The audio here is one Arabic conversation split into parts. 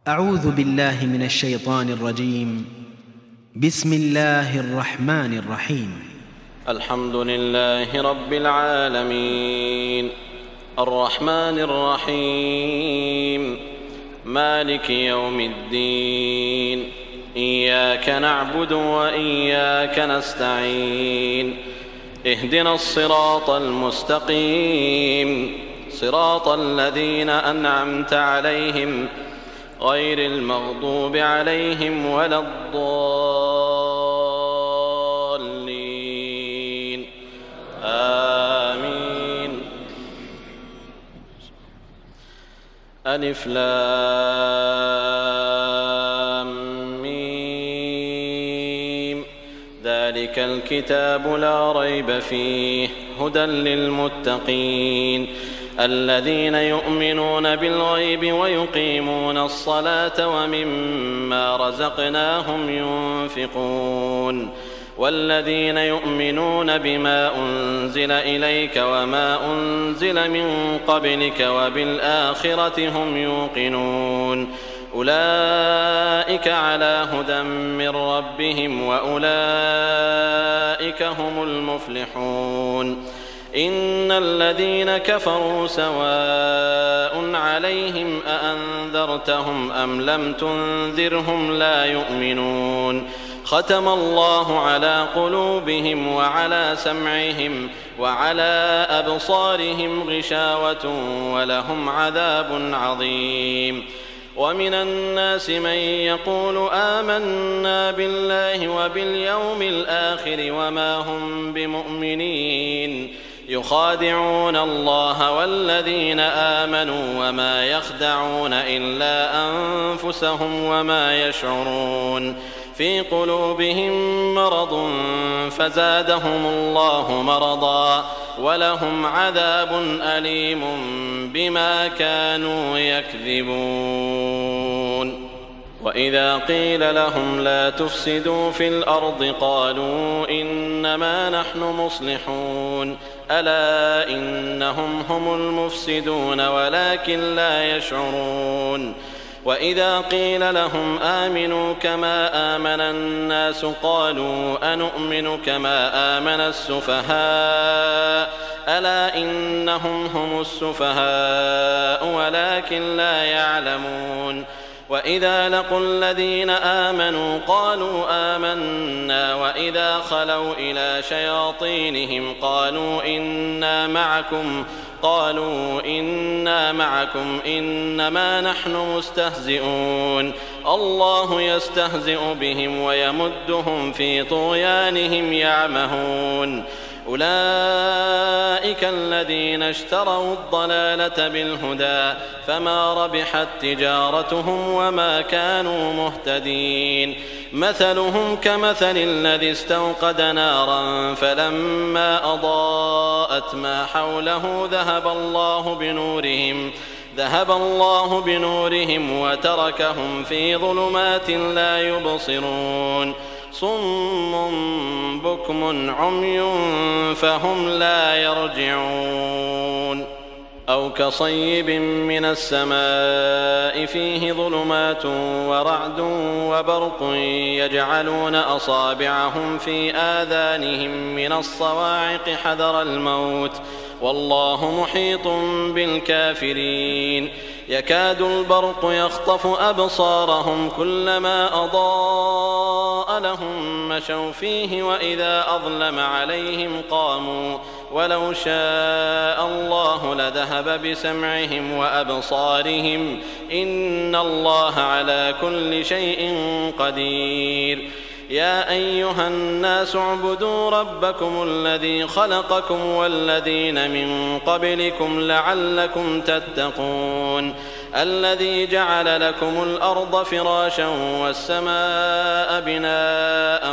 أعوذ بالله من الشيطان الرجيم. بسم الله الرحمن الرحيم. الحمد لله رب العالمين، الرحمن الرحيم، مالك يوم الدين، إياك نعبد وإياك نستعين، اهدنا الصراط المستقيم، صراط الذين أنعمت عليهم غير المغضوب عليهم ولا الضالين، آمين. ألف لام ميم، ذلك الكتاب لا ريب فيه، هدى للمتقين الذين يؤمنون بالغيب ويقيمون الصلاة ومما رزقناهم ينفقون، والذين يؤمنون بما أنزل إليك وما أنزل من قبلك وبالآخرة هم يوقنون، أولئك على هدى من ربهم وأولئك هم المفلحون. إن الذين كفروا سواء عليهم أأنذرتهم أم لم تنذرهم لا يؤمنون، ختم الله على قلوبهم وعلى سمعهم وعلى أبصارهم غشاوة ولهم عذاب عظيم. ومن الناس من يقول آمنا بالله وباليوم الآخر وما هم بمؤمنين، يخادعون الله والذين آمنوا وما يخدعون إلا أنفسهم وما يشعرون، في قلوبهم مرض فزادهم الله مرضا ولهم عذاب أليم بما كانوا يكذبون. وإذا قيل لهم لا تفسدوا في الأرض قالوا إنما نحن مصلحون، ألا إنهم هم المفسدون ولكن لا يشعرون. وإذا قيل لهم آمنوا كما آمن الناس قالوا أنؤمن كما آمن السفهاء، ألا إنهم هم السفهاء ولكن لا يعلمون. وإذا لقوا الذين آمنوا قالوا آمنا وإذا خلوا إلى شياطينهم قالوا إنا معكم إنما نحن مستهزئون، الله يستهزئ بهم ويمدهم في طغيانهم يعمهون. أولئك الذين اشتروا الضلالة بالهدى فما ربحت تجارتهم وما كانوا مهتدين. مثلهم كمثل الذي استوقد نارا فلما أضاءت ما حوله ذهب الله بنورهم وتركهم في ظلمات لا يبصرون، صم بكم عمي فهم لا يرجعون. أو كصيب من السماء فيه ظلمات ورعد وبرق يجعلون أصابعهم في آذانهم من الصواعق حذر الموت، والله محيط بالكافرين. يكاد البرق يخطف أبصارهم كلما أضاء لهم مشوا فيه وإذا أظلم عليهم قاموا، ولو شاء الله لذهب بسمعهم وأبصارهم، إن الله على كل شيء قدير. يا أيها الناس اعبدوا ربكم الذي خلقكم والذين من قبلكم لعلكم تتقون، الذي جعل لكم الأرض فراشا والسماء بناء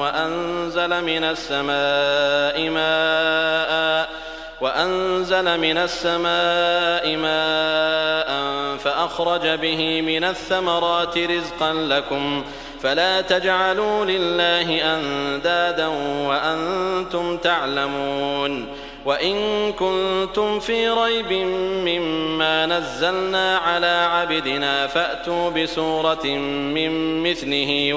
وأنزل من السماء ماء فأخرج به من الثمرات رزقا لكم، فلا تجعلوا لله أندادا وأنتم تعلمون. وإن كنتم في ريب مما نزلنا على عبدنا فأتوا بسورة من مثله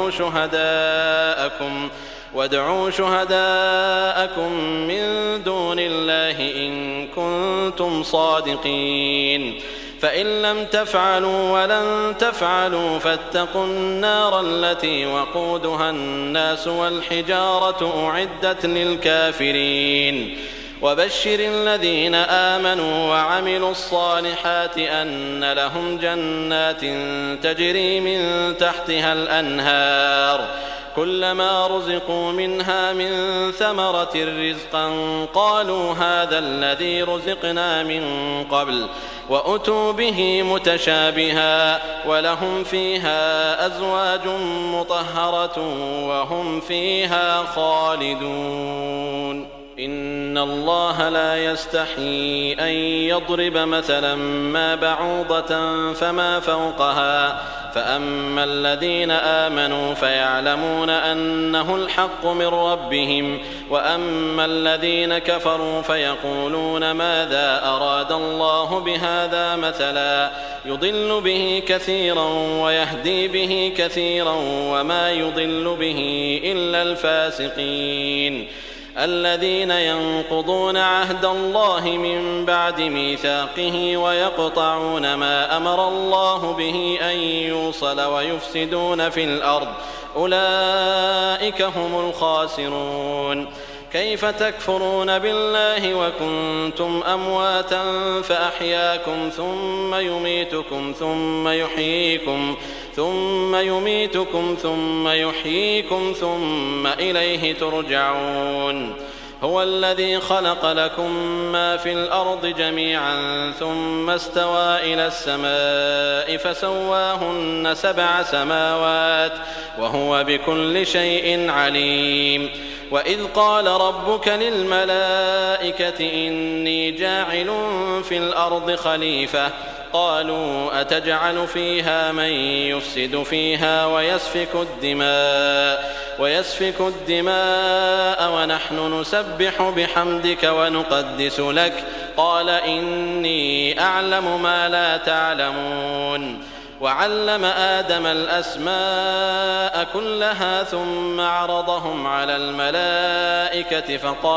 وادعوا شهداءكم من دون الله إن كنتم صادقين فإن لم تفعلوا ولن تفعلوا فاتقوا النار التي وقودها الناس والحجارة أعدت للكافرين وبشر الذين آمنوا وعملوا الصالحات أن لهم جنات تجري من تحتها الأنهار كلما رزقوا منها من ثمرة رزقا قالوا هذا الذي رزقنا من قبل وأتوا به متشابها ولهم فيها أزواج مطهرة وهم فيها خالدون إن الله لا يستحيي أن يضرب مثلا ما بعوضة فما فوقها فأما الذين آمنوا فيعلمون أنه الحق من ربهم وأما الذين كفروا فيقولون ماذا أراد الله بهذا مثلا يضل به كثيرا ويهدي به كثيرا وما يضل به إلا الفاسقين الذين ينقضون عهد الله من بعد ميثاقه ويقطعون ما أمر الله به أن يوصل ويفسدون في الأرض أولئك هم الخاسرون كيف تكفرون بالله وكنتم أمواتا فأحياكم ثم يميتكم ثم يحييكم ثم إليه ترجعون هو الذي خلق لكم ما في الأرض جميعا ثم استوى إلى السماء فسواهن 7 سماوات وهو بكل شيء عليم وإذ قال ربك للملائكة إني جاعل في الأرض خليفة قالوا أتجعل فيها من يفسد فيها ويسفك الدماء ونحن نسبح بحمدك ونقدس لك قال إني أعلم ما لا تعلمون وعلم آدم الأسماء كلها ثم عرضهم على الملائكة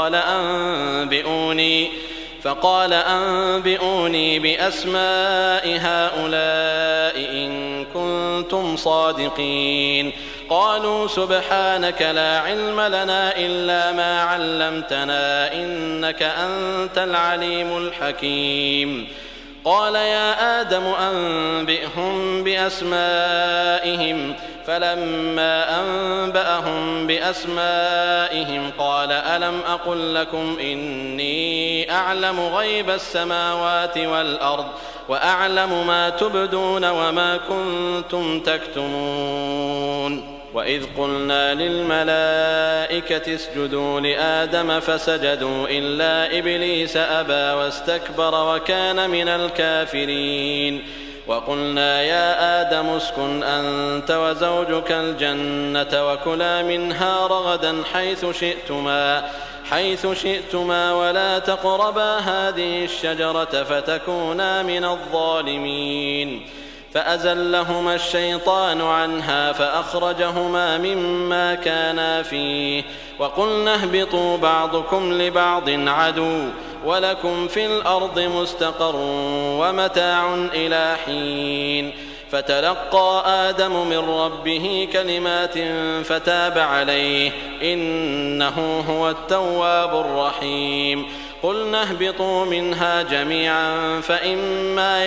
فقال أنبئوني بأسماء هؤلاء إن كنتم صادقين قالوا سبحانك لا علم لنا إلا ما علمتنا إنك أنت العليم الحكيم قال يا آدم أنبئهم بأسمائهم فلما أنبأهم بأسمائهم قال ألم أقل لكم إني أعلم غيب السماوات والأرض وأعلم ما تبدون وما كنتم تكتمون وإذ قلنا للملائكة اسجدوا لآدم فسجدوا إلا إبليس أبى واستكبر وكان من الكافرين وقلنا يا آدم اسكن أنت وزوجك الجنة وكلا منها رغدا حيث شئتما ولا تقربا هذه الشجرة فتكونا من الظالمين فأزلهما الشيطان عنها فأخرجهما مما كانا فيه وقلنا اهبطوا بعضكم لبعض عدو ولكم في الأرض مستقر ومتاع إلى حين فتلقى آدم من ربه كلمات فتاب عليه إنه هو التواب الرحيم قلنا اهبطوا منها جميعا فإما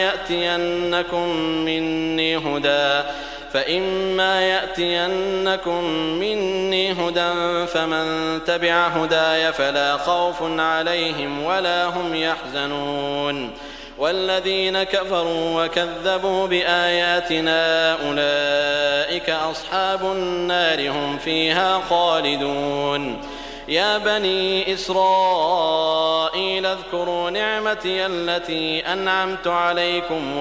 يأتينكم مني هدى فمن تبع هداي فلا خوف عليهم ولا هم يحزنون والذين كفروا وكذبوا بآياتنا أولئك أصحاب النار هم فيها خالدون يا بني إسرائيل اذكروا نعمتي التي أنعمت عليكم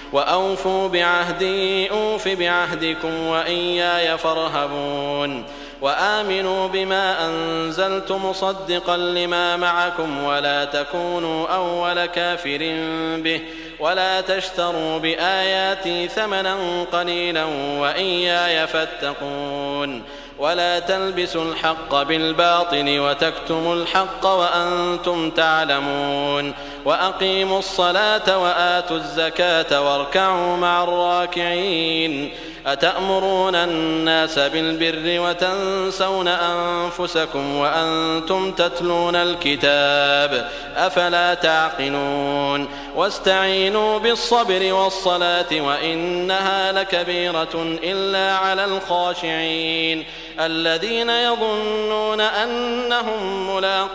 وأوفوا بعهدي أوف بعهدكم وإياي فارهبون وآمنوا بما أنزلت مصدقا لما معكم ولا تكونوا أول كافر به ولا تشتروا بآياتي ثمنا قليلا وإياي فاتقون ولا تلبسوا الحق بالباطل وتكتموا الحق وأنتم تعلمون وأقيموا الصلاة وآتوا الزكاة واركعوا مع الراكعين أتأمرون الناس بالبر وتنسون أنفسكم وأنتم تتلون الكتاب أفلا تعقلون واستعينوا بالصبر والصلاة وإنها لكبيرة إلا على الخاشعين الذين يظنون أنهم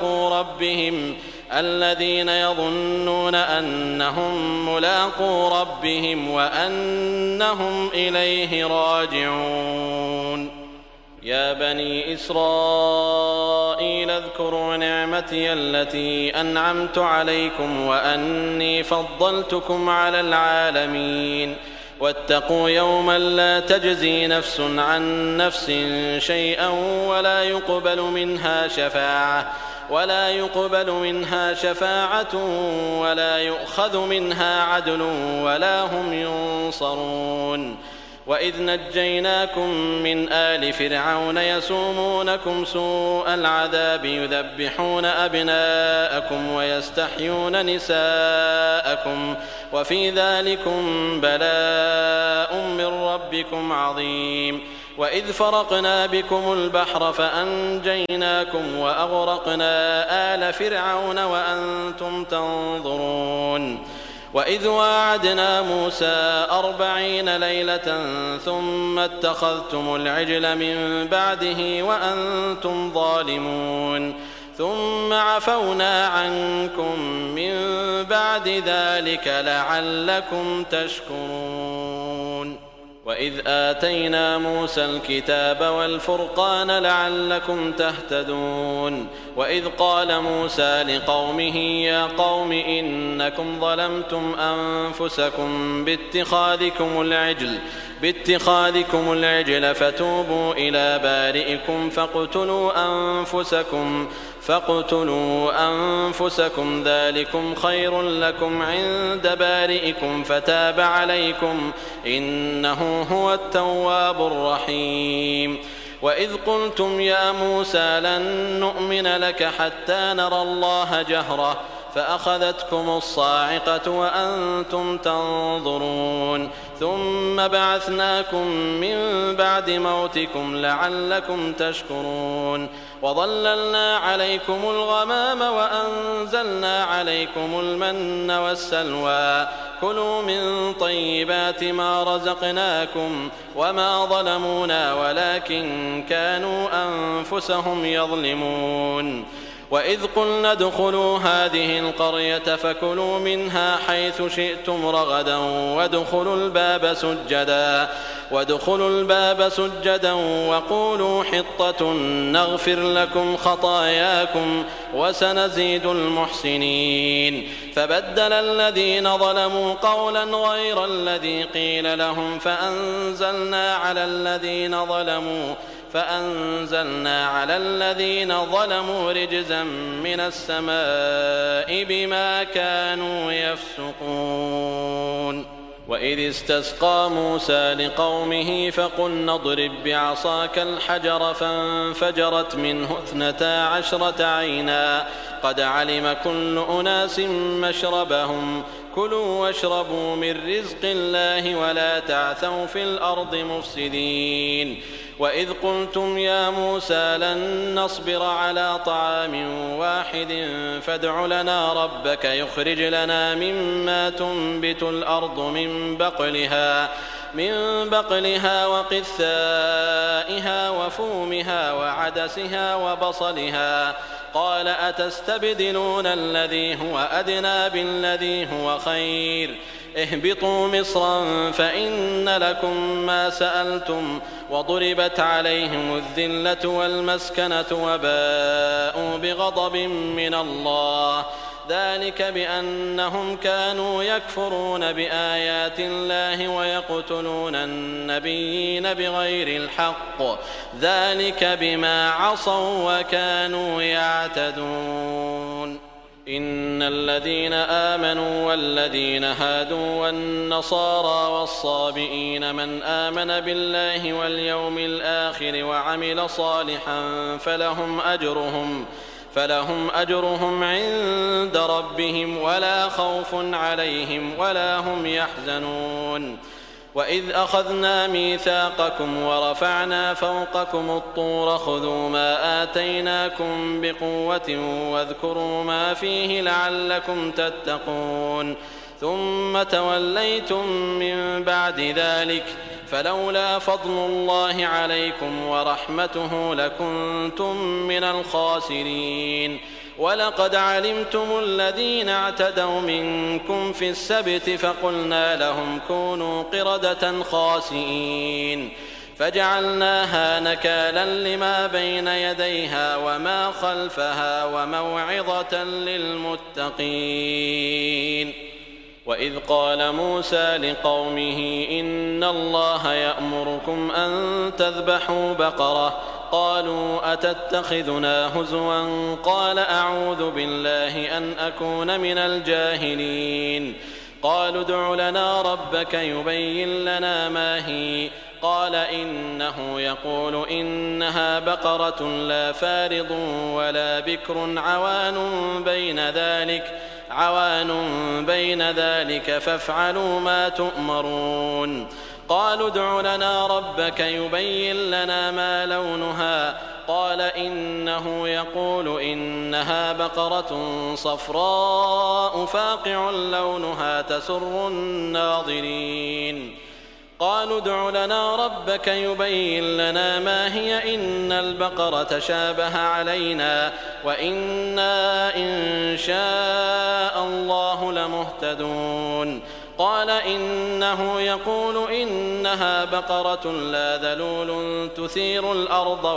ملاقو ربهم وأنهم إليه راجعون يا بني إسرائيل اذكروا نعمتي التي أنعمت عليكم وأني فضلتكم على العالمين واتقوا يوما لا تجزي نفس عن نفس شيئا ولا يقبل منها شفاعة ولا يؤخذ منها عدل ولا هم ينصرون وإذ نجيناكم من آل فرعون يسومونكم سوء العذاب يذبحون أبناءكم ويستحيون نساءكم وفي ذلكم بلاء من ربكم عظيم وإذ فرقنا بكم البحر فأنجيناكم وأغرقنا آل فرعون وأنتم تنظرون وإذ واعدنا موسى 40 ليلة ثم اتخذتم العجل من بعده وأنتم ظالمون ثم عفونا عنكم من بعد ذلك لعلكم تشكرون وإذ آتينا موسى الكتاب والفرقان لعلكم تهتدون وإذ قال موسى لقومه يا قوم إنكم ظلمتم أنفسكم باتخاذكم العجل فتوبوا إلى بارئكم فاقتلوا أنفسكم ذلكم خير لكم عند بارئكم فتاب عليكم إنه هو التواب الرحيم وإذ قلتم يا موسى لن نؤمن لك حتى نرى الله جهرة فأخذتكم الصاعقة وأنتم تنظرون ثم بعثناكم من بعد موتكم لعلكم تشكرون وظللنا عليكم الغمام وأنزلنا عليكم المن والسلوى كلوا من طيبات ما رزقناكم وما ظلمونا ولكن كانوا أنفسهم يظلمون وإذ قلنا ادخلوا هذه القرية فكلوا منها حيث شئتم رغدا وادخلوا الباب سجدا وقولوا حطة نغفر لكم خطاياكم وسنزيد المحسنين فبدل الذين ظلموا قولا غير الذي قيل لهم فأنزلنا على الذين ظلموا رجزا من السماء بما كانوا يفسقون وإذ استسقى موسى لقومه فقلنا اضرب بعصاك الحجر فانفجرت منه 12 عينا قد علم كل أناس مشربهم كلوا واشربوا من رزق الله ولا تعثوا في الأرض مفسدين وإذ قلتم يا موسى لن نصبر على طعام واحد فادع لنا ربك يخرج لنا مما تنبت الأرض من بقلها وقثائها وفومها وعدسها وبصلها قال أتستبدلون الذي هو أدنى بالذي هو خير اهبطوا مصرا فإن لكم ما سألتم وضربت عليهم الذلة والمسكنة وباءوا بغضب من الله ذلك بأنهم كانوا يكفرون بآيات الله ويقتلون النبيين بغير الحق ذلك بما عصوا وكانوا يعتدون إن الذين آمنوا والذين هادوا والنصارى والصابئين من آمن بالله واليوم الآخر وعمل صالحا فلهم أجرهم عند ربهم ولا خوف عليهم ولا هم يحزنون وإذ أخذنا ميثاقكم ورفعنا فوقكم الطور خذوا ما آتيناكم بقوة واذكروا ما فيه لعلكم تتقون ثم توليتم من بعد ذلك فلولا فضل الله عليكم ورحمته لكنتم من الخاسرين ولقد علمتم الذين اعتدوا منكم في السبت فقلنا لهم كونوا قردة خاسئين فجعلناها نكالا لما بين يديها وما خلفها وموعظة للمتقين وإذ قال موسى لقومه إن الله يأمركم أن تذبحوا بقرة قالوا أتتخذنا هزوا قال أعوذ بالله أن أكون من الجاهلين قالوا ادع لنا ربك يبين لنا ما هي قال إنه يقول إنها بقرة لا فارض ولا بكر عوان بين ذلك فافعلوا ما تؤمرون قالوا ادع لنا ربك يبين لنا ما لونها قال إنه يقول إنها بقرة صفراء فاقع لونها تسر الناظرين قالوا ادع لنا ربك يبين لنا ما هي إن البقرة شابه علينا وإنا إن شاء الله لمهتدون قال إنه يقول إنها بقرة لا ذلول تثير الأرض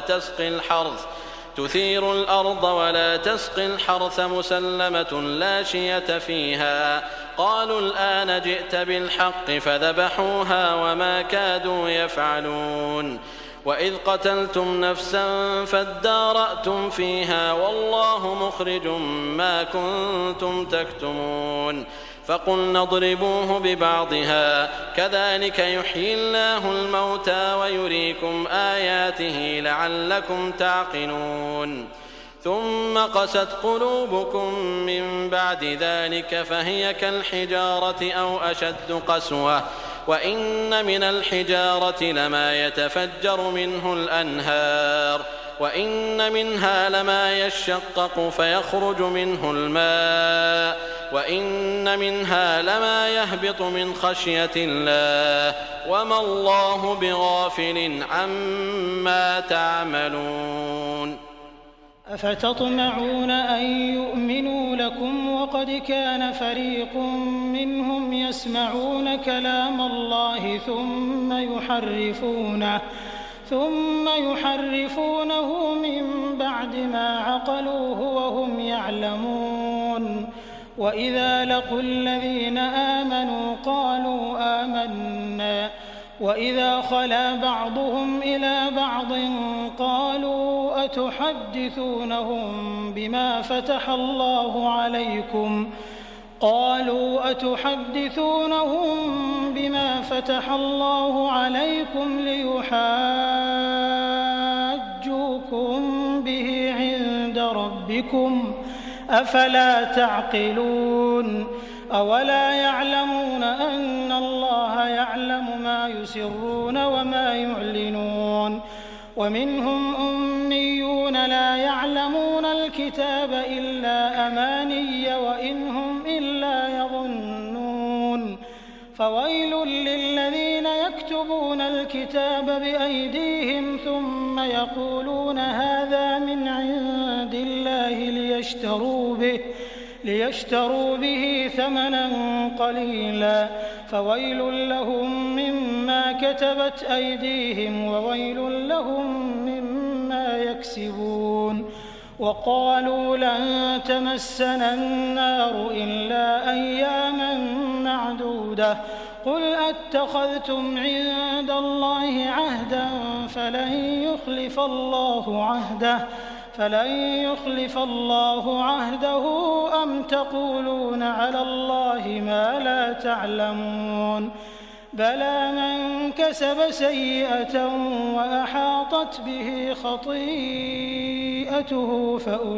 ولا تسقي الحرث مسلمة لا شية فيها قالوا الآن جئت بالحق فذبحوها وما كادوا يفعلون وإذ قتلتم نفسا فادارأتم فيها والله مخرج ما كنتم تكتمون فقلنا اضربوه ببعضها كذلك يحيي الله الموتى ويريكم آياته لعلكم تعقلون ثم قست قلوبكم من بعد ذلك فهي كالحجارة أو أشد قسوة وإن من الحجارة لما يتفجر منه الأنهار وإن منها لما يشقق فيخرج منه الماء وإن منها لما يهبط من خشية الله وما الله بغافل عما تعملون أفتطمعون أن يؤمنوا لكم وقد كان فريق منهم يسمعون كلام الله ثم يحرفونه من بعد ما عقلوه وهم يعلمون وإذا لقوا الذين آمنوا قالوا آمنا وإذا خلا بعضهم إلى بعض قالوا أتحدثونهم بما فتح الله عليكم ليحاجوكم به عند ربكم أفلا تعقلون أولا يعلمون أن الله يعلم ما يسرون وما يعلنون ومنهم أميون لا يعلمون الكتاب إلا أماني وإن هم إلا يظنون فويل للذين يكتبون الكتاب بأيديهم ثم يقولون هذا من عند الله ليشتروا به ثمنا قليلا فويل لهم مما كتبت أيديهم وويل لهم مما يكسبون وقالوا لن تمسنا النار إلا أياما معدودة قل أتخذتم عند الله عهدا فلن يخلف الله عهده أم تقولون على الله ما لا تعلمون بلى من كسب سيئة وأحاطت به خطيئته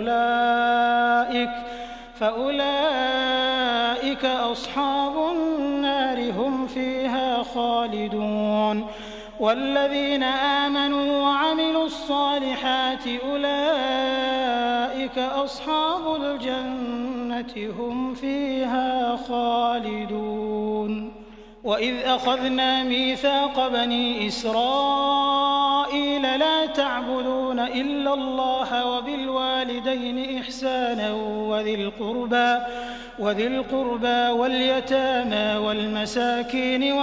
فأولئك أصحاب النار هم فيها خالدون والذين آمنوا وعملوا الصالحات أولئك أصحاب الجنة هم فيها خالدون وإذ أخذنا ميثاق بني إسرائيل لا تعبدون إلا الله وبالوالدين إحسانا وذي القربى واليتامى والمساكين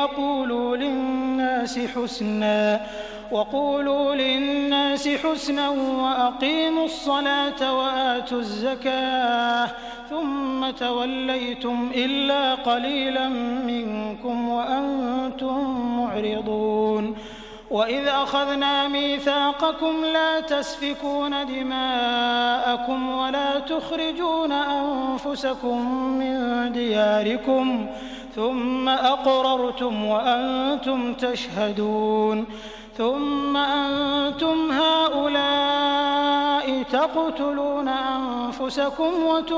وقولوا للناس حسنا وأقيموا الصلاة وآتوا الزكاة ثم توليتم إلا قليلا منكم وأنتم معرضون وإذ أخذنا ميثاقكم لا تسفكون دماءكم ولا تخرجون أنفسكم من دياركم ثم أقررتم وأنتم تشهدون ثم أنتم هؤلاء تقتلون أنفسكم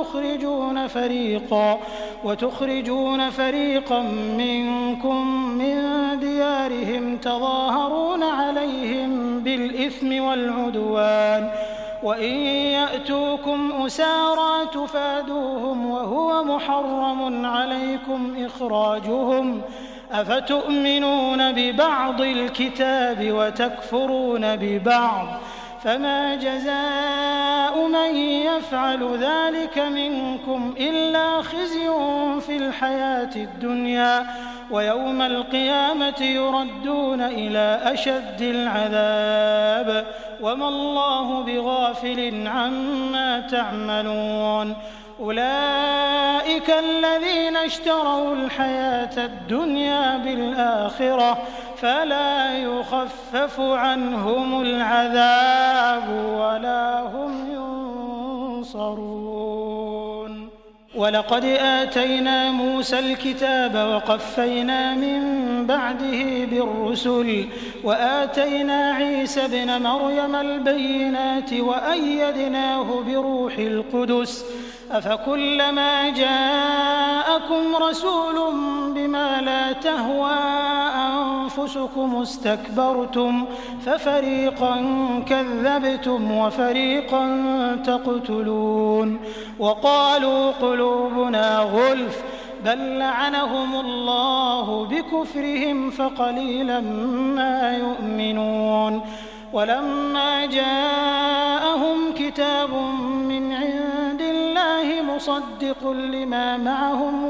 وتخرجون فريقا منكم من ديارهم تظاهرون عليهم بالإثم والعدوان وإن يأتوكم أسارى تفادوهم وهو محرم عليكم إخراجهم أفتؤمنون ببعض الكتاب وتكفرون ببعض فما جزاء من يفعل ذلك منكم إلا خزي في الحياة الدنيا ويوم القيامة يردون إلى أشد العذاب وما الله بغافل عما تعملون أولئك الذين اشتروا الحياة الدنيا بالآخرة فلا يخفف عنهم العذاب ولا هم ينصرون ولقد آتينا موسى الكتاب وقفينا من بعده بالرسل وآتينا عيسى ابن مريم البينات وأيدناه بروح القدس أفكلما جاءكم رسول بما لا تهوى أنفسكم استكبرتم ففريقا كذبتم وفريقا تقتلون وقالوا قلوبنا غلف بل لعنهم الله بكفرهم فقليلا ما يؤمنون ولما جاءهم كتاب من عند الله مصدق لما معهم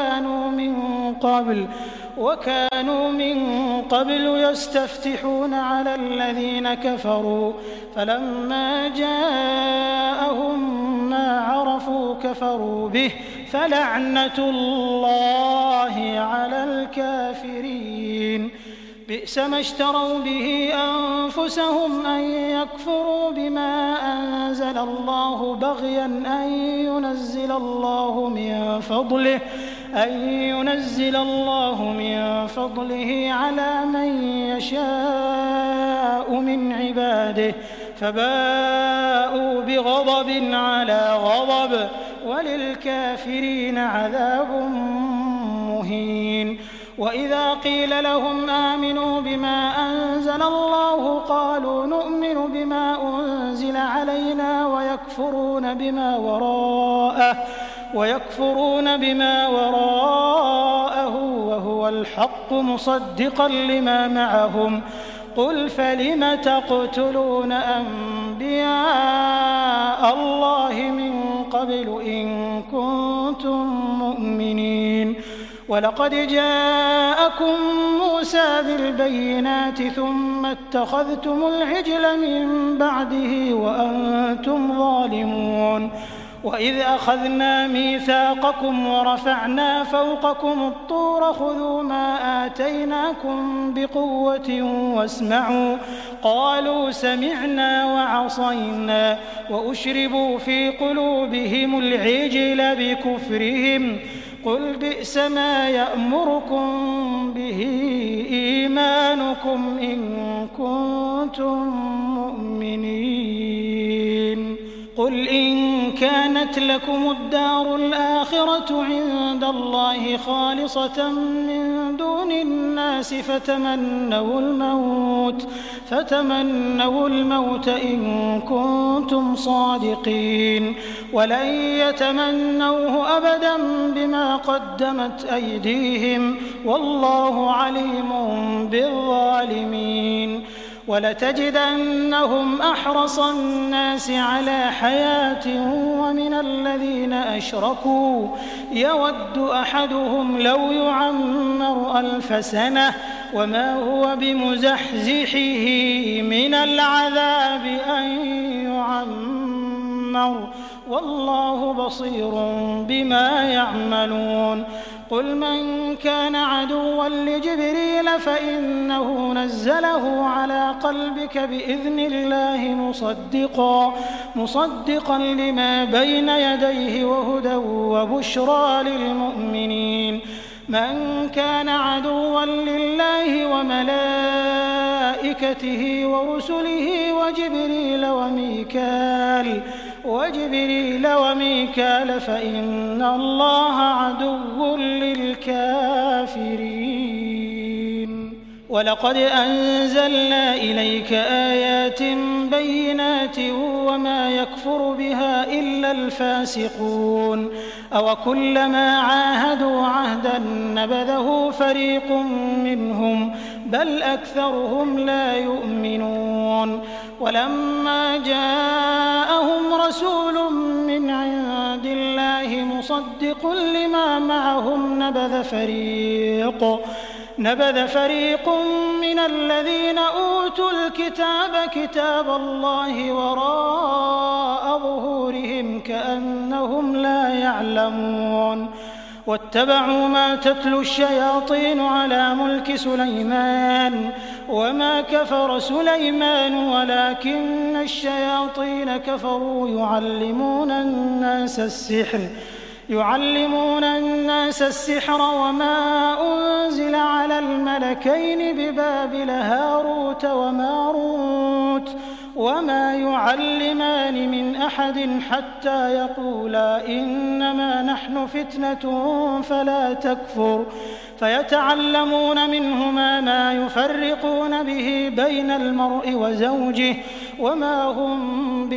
وكانوا من قبل يستفتحون على الذين كفروا فلما جاءهم ما عرفوا كفروا به فلعنة الله على الكافرين بئس ما اشتروا به أنفسهم أن يكفروا بما أنزل الله بغيا أن ينزل الله من فضله على من يشاء من عباده فباءوا بغضب على غضب وللكافرين عذاب مهين وإذا قيل لهم آمنوا بما أنزل الله قالوا نؤمن بما أنزل علينا ويكفرون بما وراءه وهو الحق مصدقا لما معهم قل فلم تقتلون أنبياء الله من قبل إن كنتم مؤمنين ولقد جاءكم موسى بالبينات ثم اتخذتم العجل من بعده وأنتم ظالمون وإذ أخذنا ميثاقكم ورفعنا فوقكم الطور خذوا ما آتيناكم بقوة واسمعوا قالوا سمعنا وعصينا وأشربوا في قلوبهم العجل بكفرهم قل بئس ما يأمركم به إيمانكم إن كنتم مؤمنين قل إن كانت لكم الدار الآخرة عند الله خالصة من دون الناس فتمنوا الموت إن كنتم صادقين ولن يتمنوه أبدا بما قدمت أيديهم والله عليم بالظالمين ولتجدنهم أحرص الناس على حياة ومن الذين أشركوا يود أحدهم لو يعمر 1000 سنة وما هو بمزحزحه من العذاب أن يعمر والله بصير بما يعملون قل من كان عدوا لجبريل فإنه نزله على قلبك بإذن الله مصدقا لما بين يديه وهدى وبشرى للمؤمنين من كان عدوا لله وملائكته ورسله وجبريل وميكال فإن الله عدو للكافرين ولقد أنزلنا إليك آيات بينات وما يكفر بها إلا الفاسقون أوكلما عاهدوا عهدا نبذه فريق منهم بل أكثرهم لا يؤمنون ولما جاءهم رسول من عند الله مصدق لما معهم نبذ فريق من الذين أوتوا الكتاب كتاب الله وراء ظهورهم كأنهم لا يعلمون واتبعوا ما تتلو الشياطين على ملك سليمان وما كفر سليمان ولكن الشياطين كفروا يعلمون الناس السحر وما أنزل على الملكين ببابل هاروت وماروت وما يعلمان من أحد حتى يقولا إنما نحن فتنة فلا تكفر فيتعلمون منهما ما يفرقون به بين المرء وزوجه وما هم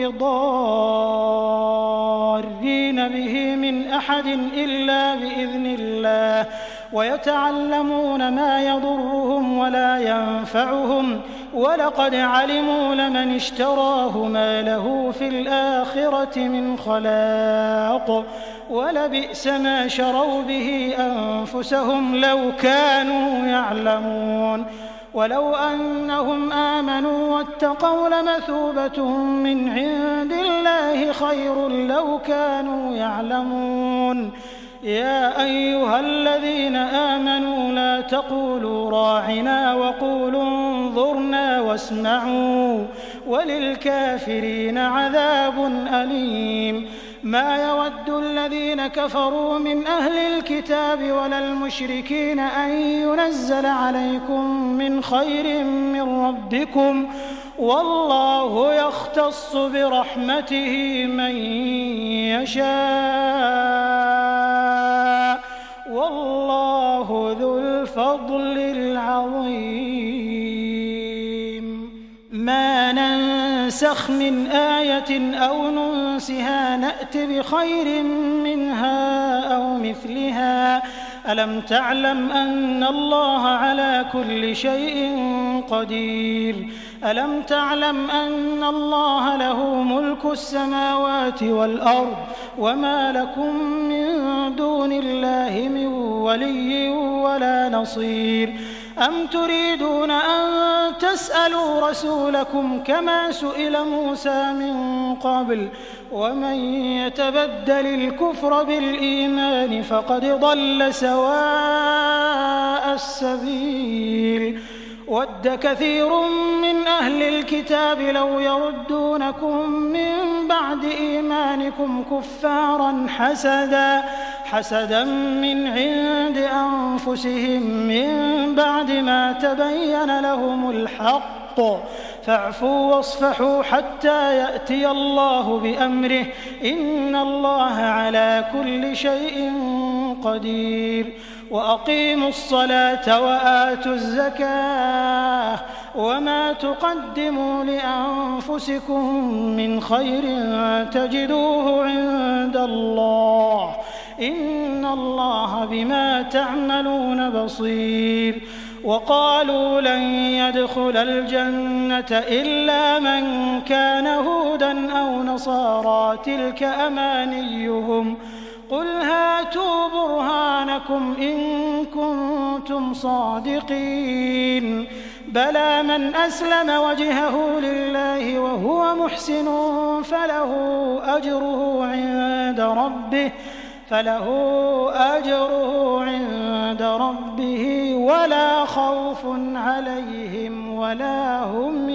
بضارين به من أحد إلا بإذن الله ويتعلمون ما يضرهم ولا ينفعهم ولقد علموا لمن اشتراه ما له في الآخرة من خلاق ولبئس ما شروا به أنفسهم لو كانوا يعلمون ولو أنهم آمنوا واتقوا لمثوبة من عند الله خير لو كانوا يعلمون يا أيها الذين آمنوا لا تقولوا راعنا وقولوا انظرنا واسمعوا وللكافرين عذاب أليم ما يود الذين كفروا من أهل الكتاب ولا المشركين أن ينزل عليكم من خير من ربكم والله يختص برحمته من يشاء والله ذو الفضل العظيم ما ننسخ من آية أو ننسها نأت بخير منها أو مثلها ألم تعلم أن الله على كل شيء قدير ألم تعلم أن الله له ملك السماوات والأرض وما لكم من دون الله من ولي ولا نصير أم تريدون أن تسألوا رسولكم كما سئل موسى من قبل ومن يتبدل الكفر بالإيمان فقد ضل سواء السبيل ود كثير من أهل الكتاب لو يردونكم من بعد إيمانكم كفارا حسدا من عند أنفسهم من بعد ما تبين لهم الحق فاعفوا واصفحوا حتى يأتي الله بأمره إن الله على كل شيء قدير وأقيموا الصلاة وآتوا الزكاة وما تقدموا لأنفسكم من خير تجدوه عند الله إن الله بما تعملون بصير وقالوا لن يدخل الجنة إلا من كان هودا أو نصارى تلك أمانيهم قل هاتوا برهانكم إن كنتم صادقين بلى من أسلم وجهه لله وهو محسن فله أجره عند ربه ولا خوف عليهم ولا هم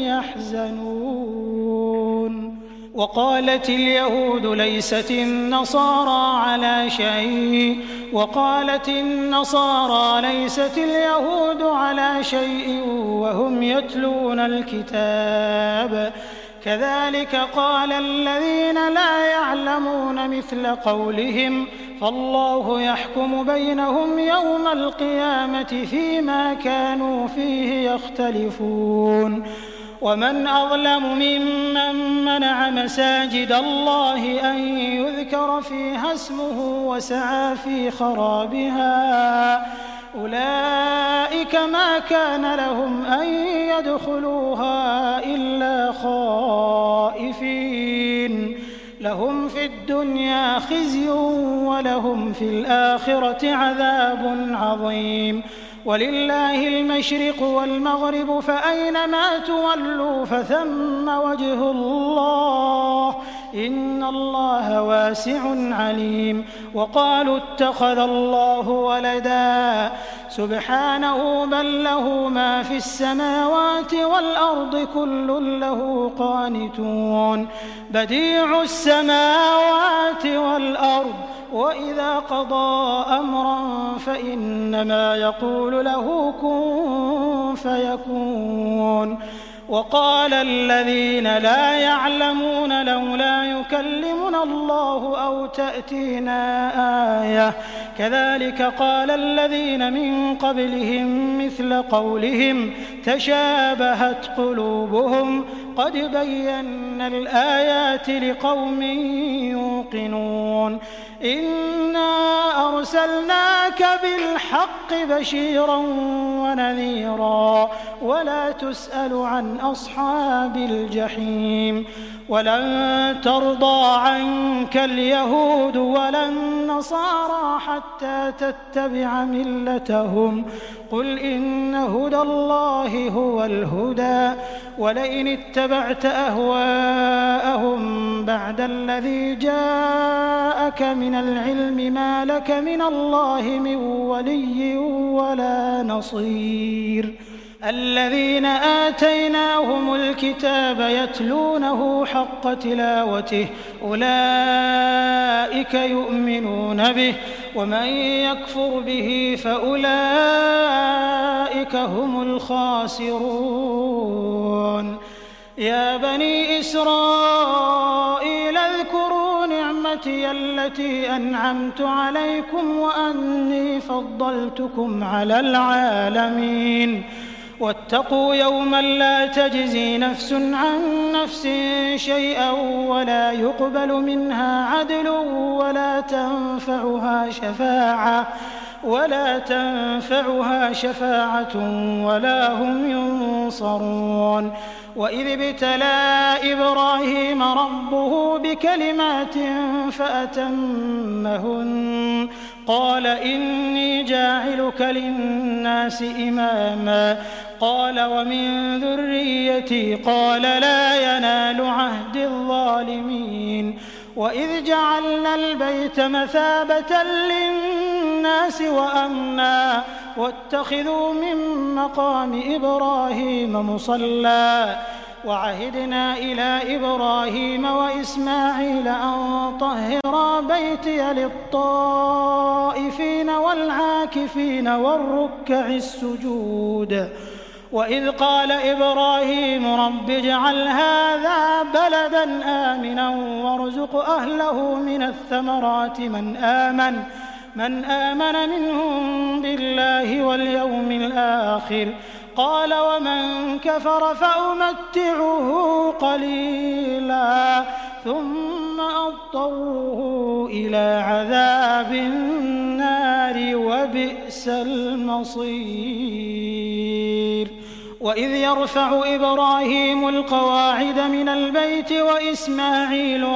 يحزنون وقالت اليهود ليست النصارى على شيء وقالت النصارى ليست اليهود على شيء وهم يتلون الكتاب كذلك قال الذين لا يعلمون مثل قولهم فالله يحكم بينهم يوم القيامة فيما كانوا فيه يختلفون ومن أظلم ممن منع مساجد الله أن يذكر فيها اسمه وسعى في خرابها أولئك ما كان لهم أن يدخلوها إلا خائفين لهم في الدنيا خزي ولهم في الآخرة عذاب عظيم ولله المشرق والمغرب فأينما تولوا فثم وجه الله إن الله واسع عليم وقالوا اتخذ الله ولدا سبحانه بل له ما في السماوات والأرض كل له قانتون بديع السماوات والأرض وإذا قضى أمرا فإنما يقول له كن فيكون وقال الذين لا يعلمون لولا يكلمنا الله أو تأتينا آية كذلك قال الذين من قبلهم مثل قولهم تشابهت قلوبهم قد بينا الآيات لقوم يوقنون إنا أرسلناك بالحق بشيرا ونذيرا ولا تسأل عن أصحاب الجحيم ولن ترضى عنك اليهود ولا النصارى حتى تتبع ملتهم قل إن هدى الله هو الهدى ولئن اتبعت أهواءهم بعد الذي جاءك من العلم ما لك من الله من ولي ولا نصير الذين آتيناهم الكتاب يتلونه حق تلاوته أولئك يؤمنون به ومن يكفر به فأولئك هم الخاسرون يا بني إسرائيل اذكروا نعمتي التي أنعمت عليكم وأني فضلتكم على العالمين واتقوا يوما لا تجزي نفس عن نفس شيئا ولا يقبل منها عدل ولا تنفعها ولا تنفعها شفاعة ولا هم ينصرون. وإذ ابتلى إبراهيم ربه بكلمات فأتمهن قال إني جاعلك للناس إماما قال ومن ذريتي قال لا ينال عهد الظالمين. وإذ جعلنا البيت مثابة للناس وأمنا واتخذوا من مقام إبراهيم مصلى وعهدنا إلى إبراهيم وإسماعيل أن طهرا بيتي للطائفين والعاكفين والركع السجود. وإذ قال إبراهيم رب اجعل هذا بلدا آمنا وارزق أهله من الثمرات من آمن منهم بالله واليوم الآخر قال ومن كفر فأمتعه قليلا ثم أضطره إلى عذاب النار وبئس المصير. وإذ يرفع إبراهيم القواعد من البيت وإسماعيل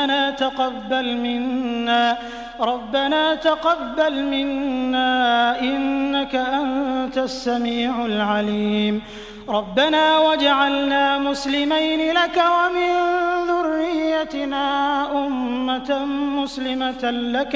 ربنا تقبل منا إنك أنت السميع العليم ربنا واجعلنا مسلمين لك ومن ذريتنا أمة مسلمة لك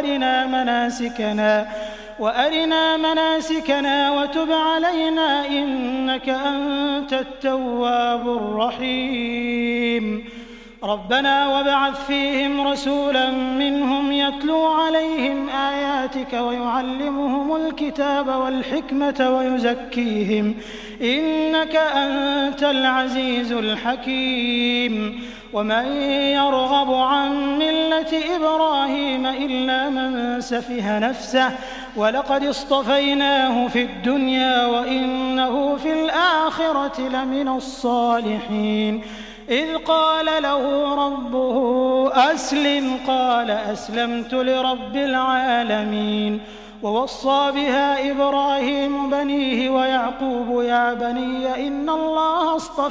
وأرنا مناسكنا وتب علينا إنك أنت التواب الرحيم. ربنا وابعث فيهم رسولا منهم يتلو عليهم آياتك ويعلمهم الكتاب والحكمة ويزكيهم إنك أنت العزيز الحكيم. ومن يرغب عن ملة إبراهيم إلا من سفه نفسه ولقد اصطفيناه في الدنيا وإنه في الآخرة لمن الصالحين. إذ قال له ربه أسلم قال أسلمت لرب العالمين. ووصى بها إبراهيم بنيه ويعقوب يا بني إن الله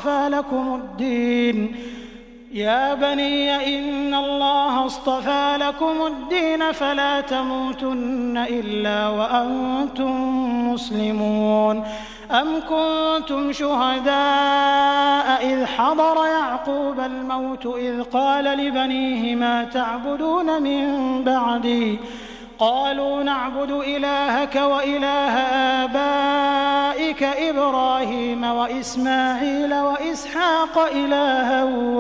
اصطفى لكم الدين فلا تموتن إلا وأنتم مسلمون. أم كنتم شهداء إذ حضر يعقوب الموت إذ قال لبنيه ما تعبدون من بعدي قالوا نعبد إلهك وإله آبائك إبراهيم وإسماعيل وإسحاق إلها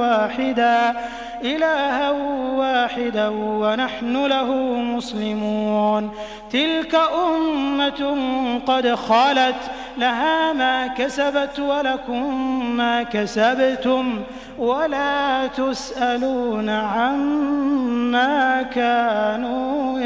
واحدا ونحن له مسلمون. تلك أمة قد خلت لها ما كسبت ولكم ما كسبتم ولا تسألون عما كانوا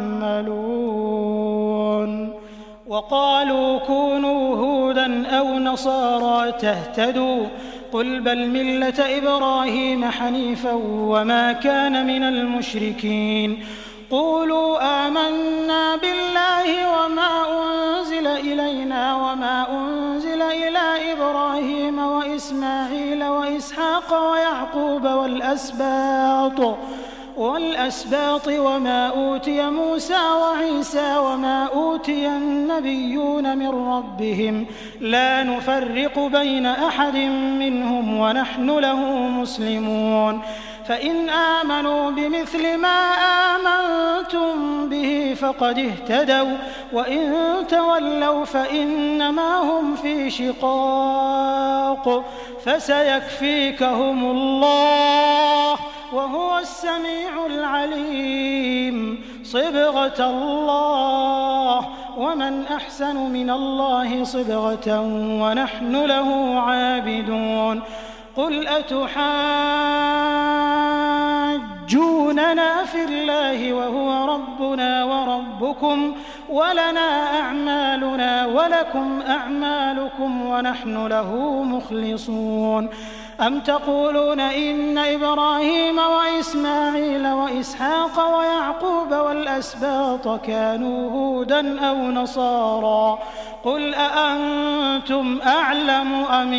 يعملون. وقالوا كونوا هودا أو نصارى تهتدوا قل بل ملة إبراهيم حنيفا وما كان من المشركين. قولوا آمنا بالله وما أنزل إلينا وما أنزل إلى إبراهيم وإسماعيل وإسحاق ويعقوب والأسباط وما أوتي موسى وعيسى وما أوتي النبيون من ربهم لا نفرق بين أحد منهم ونحن له مسلمون. فإن آمنوا بمثل ما آمنتم به فقد اهتدوا وإن تولوا فإنما هم في شقاق فسيكفيكهم الله وهو السميع العليم. صبغة الله ومن أحسن من الله صبغة ونحن له عابدون. قل أتحاجوننا في الله وهو ربنا وربكم ولنا أعمالنا ولكم أعمالكم ونحن له مخلصون. أم تقولون إن إبراهيم وإسماعيل وإسحاق ويعقوب والأسباط كانوا هودا أو نصارى قل أأنتم أعلم أم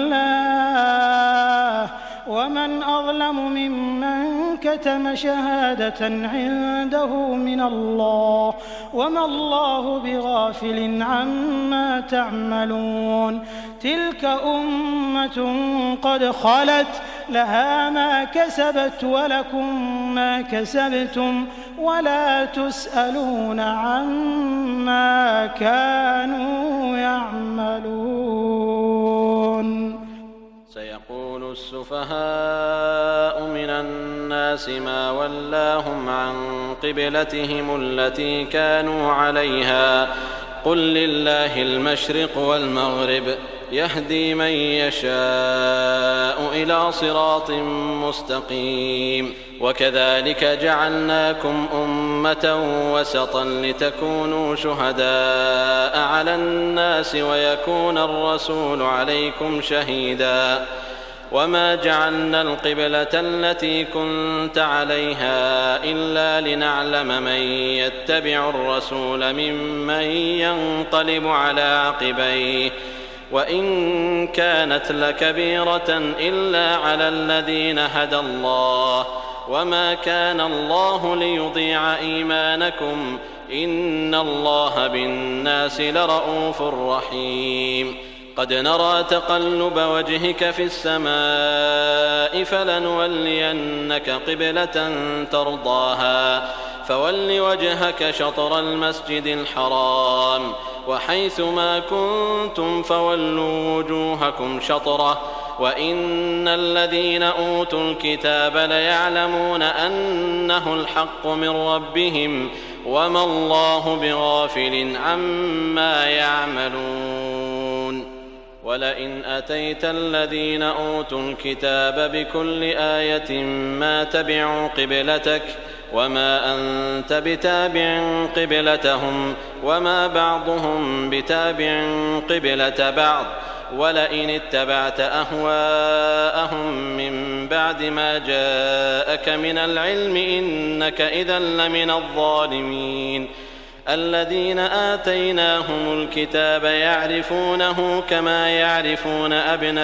الله ومن أظلم ممن كتم شهادة عنده من الله وما الله بغافل عما تعملون. تلك أمة قد خلت لها ما كسبت ولكم ما كسبتم ولا تسألون عما كانوا يعملون. سيقول السفهاء من الناس ما ولاهم عن قبلتهم التي كانوا عليها قل لله المشرق والمغرب يهدي من يشاء إلى صراط مستقيم. وكذلك جعلناكم أمة وسطا لتكونوا شهداء على الناس ويكون الرسول عليكم شهيدا. وما جعلنا القبلة التي كنت عليها إلا لنعلم من يتبع الرسول ممن ينقلب على عقبيه وإن كانت لكبيرة إلا على الذين هدى الله وما كان الله ليضيع إيمانكم إن الله بالناس لرءوف رحيم. قد نرى تقلب وجهك في السماء فلنولينك قبلة ترضاها فول وجهك شطر المسجد الحرام وحيث ما كنتم فولوا وجوهكم شطره وإن الذين أوتوا الكتاب ليعلمون أنه الحق من ربهم وما الله بغافل عما يعملون. ولئن أتيت الذين أوتوا الكتاب بكل آية ما تبعوا قبلتك وما أنت بتابع قبلتهم وما بعضهم بتابع قبلة بعض ولئن اتبعت أهواءهم من بعد ما جاءك من العلم إنك إذا لمن الظالمين. الذين آتيناهم الكتاب يعرفونه كما يعرفون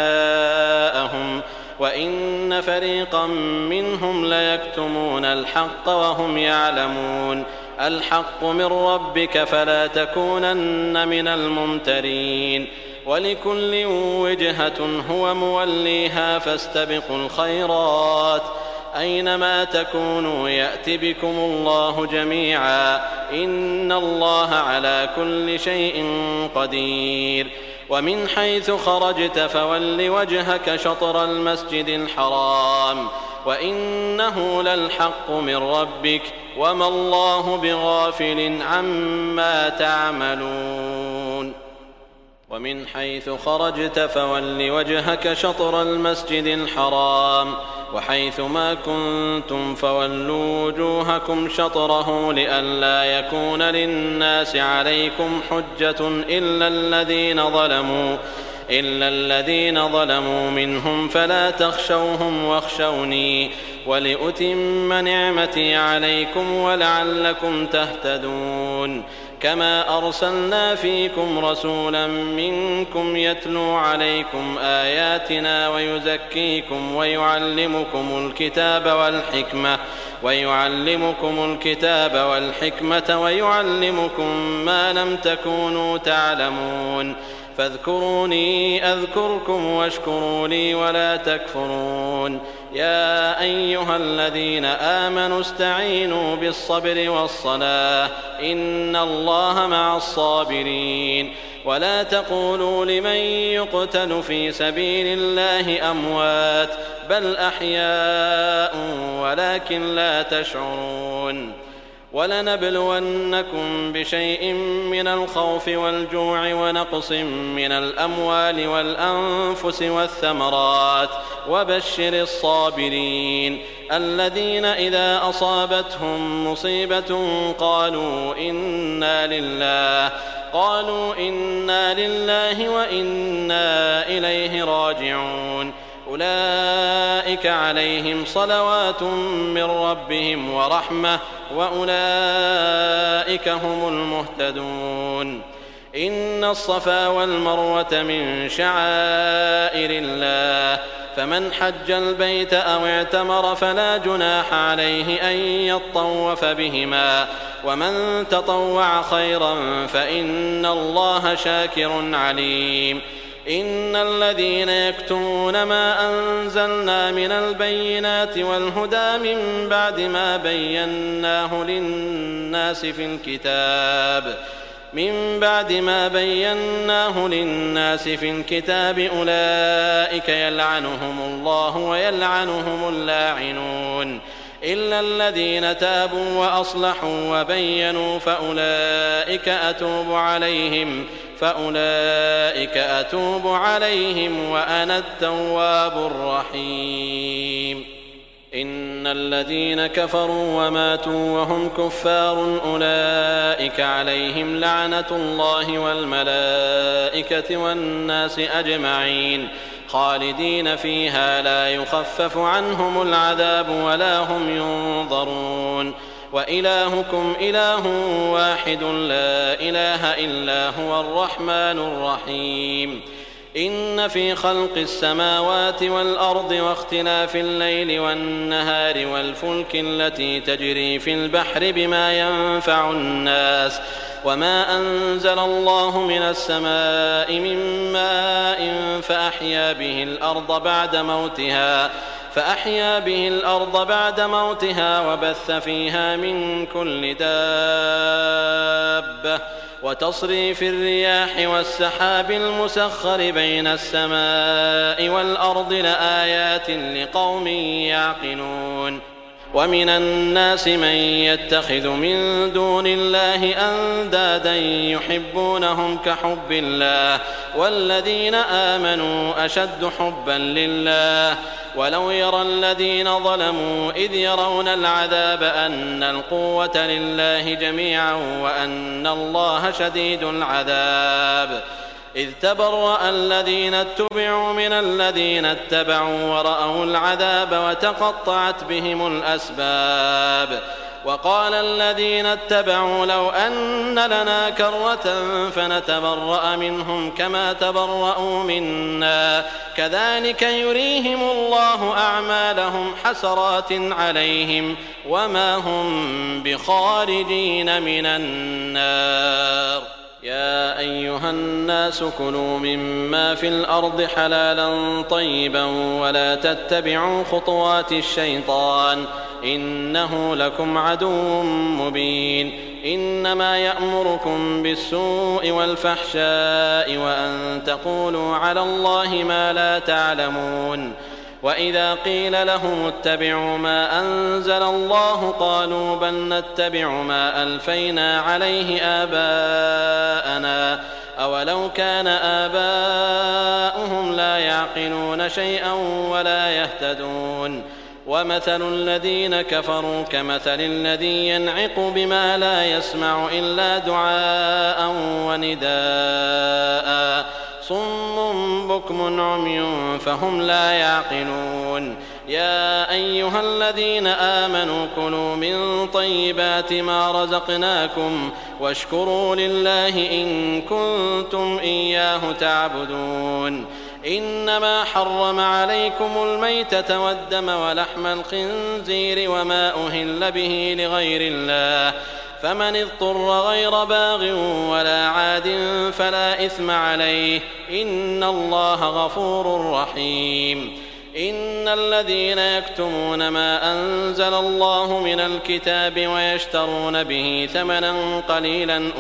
أبناءهم وإن فريقا منهم ليكتمون الحق وهم يعلمون. الحق من ربك فلا تكونن من الممترين. ولكل وجهة هو موليها فاستبقوا الخيرات أينما تكونوا يأت بكم الله جميعا إن الله على كل شيء قدير. ومن حيث خرجت فول وجهك شطر المسجد الحرام وإنه للحق من ربك وما الله بغافل عما تعملون. ومن حيث خرجت فول وجهك شطر المسجد الحرام وحيث ما كنتم فولوا وجوهكم شطره لئلا يكون للناس عليكم حجة إلا الذين ظلموا منهم فلا تخشوهم واخشوني ولأتم نعمتي عليكم ولعلكم تهتدون. كما أرسلنا فيكم رسولا منكم يتلو عليكم آياتنا ويزكيكم ويعلمكم الكتاب والحكمة ويعلمكم ما لم تكونوا تعلمون. فاذكروني أذكركم واشكروا لي ولا تكفرون. يا أيها الذين آمنوا استعينوا بالصبر والصلاة إن الله مع الصابرين. ولا تقولوا لمن يقتل في سبيل الله أموات بل أحياء ولكن لا تشعرون. ولنبلونكم بشيء من الخوف والجوع ونقص من الأموال والأنفس والثمرات وبشر الصابرين الذين إذا أصابتهم مصيبة قالوا إنا لله وإنا إليه راجعون أولئك عليهم صلوات من ربهم ورحمة وأولئك هم المهتدون إن الصفا والمروة من شعائر الله فمن حج البيت أو اعتمر فلا جناح عليه أن يطوف بهما ومن تطوع خيرا فإن الله شاكر عليم إن الذين يكتمون ما أنزلنا من البينات والهدى من بعد ما بيناه للناس في الكتاب أولئك يلعنهم الله ويلعنهم اللاعنون إلا الذين تابوا وأصلحوا وبينوا فأولئك أتوب عليهم وأنا التواب الرحيم إن الذين كفروا وماتوا وهم كفار أولئك عليهم لعنة الله والملائكة والناس أجمعين خالدين فيها لا يخفف عنهم العذاب ولا هم ينظرون وإلهكم إله واحد لا إله إلا هو الرحمن الرحيم إن في خلق السماوات والأرض واختلاف الليل والنهار والفلك التي تجري في البحر بما ينفع الناس وما أنزل الله من السماء من ماء فأحيا به الأرض بعد موتها وبث فيها من كل دابة وتصريف الرياح والسحاب المسخر بين السماء والأرض لآيات لقوم يعقلون ومن الناس من يتخذ من دون الله أندادا يحبونهم كحب الله والذين آمنوا أشد حبا لله ولو يرى الذين ظلموا إذ يرون العذاب أن القوة لله جميعا وأن الله شديد العذاب إذ تبرأ الذين اتبعوا من الذين اتبعوا ورأوا العذاب وتقطعت بهم الأسباب وقال الذين اتبعوا لو أن لنا كرة فنتبرأ منهم كما تبرأوا منا كذلك يريهم الله أعمالهم حسرات عليهم وما هم بخارجين من النار يا أيها الناس كلوا مما في الأرض حلالا طيبا ولا تتبعوا خطوات الشيطان إنه لكم عدو مبين إنما يأمركم بالسوء والفحشاء وأن تقولوا على الله ما لا تعلمون وإذا قيل لهم اتبعوا ما أنزل الله قالوا بل نتبع ما ألفينا عليه آباءنا أولو كان آباؤهم لا يعقلون شيئا ولا يهتدون ومثل الذين كفروا كمثل الذي ينعق بما لا يسمع إلا دعاء ونداء صم بكم عمي فهم لا يعقلون يا أيها الذين آمنوا كلوا من طيبات ما رزقناكم واشكروا لله إن كنتم إياه تعبدون إنما حرم عليكم الميتة والدم ولحم الخنزير وما أهل به لغير الله فمن اضطر غير باغ ولا عاد فلا إثم عليه إن الله غفور رحيم إن الذين يكتمون ما أنزل الله من الكتاب ويشترون به ثمنا قليلا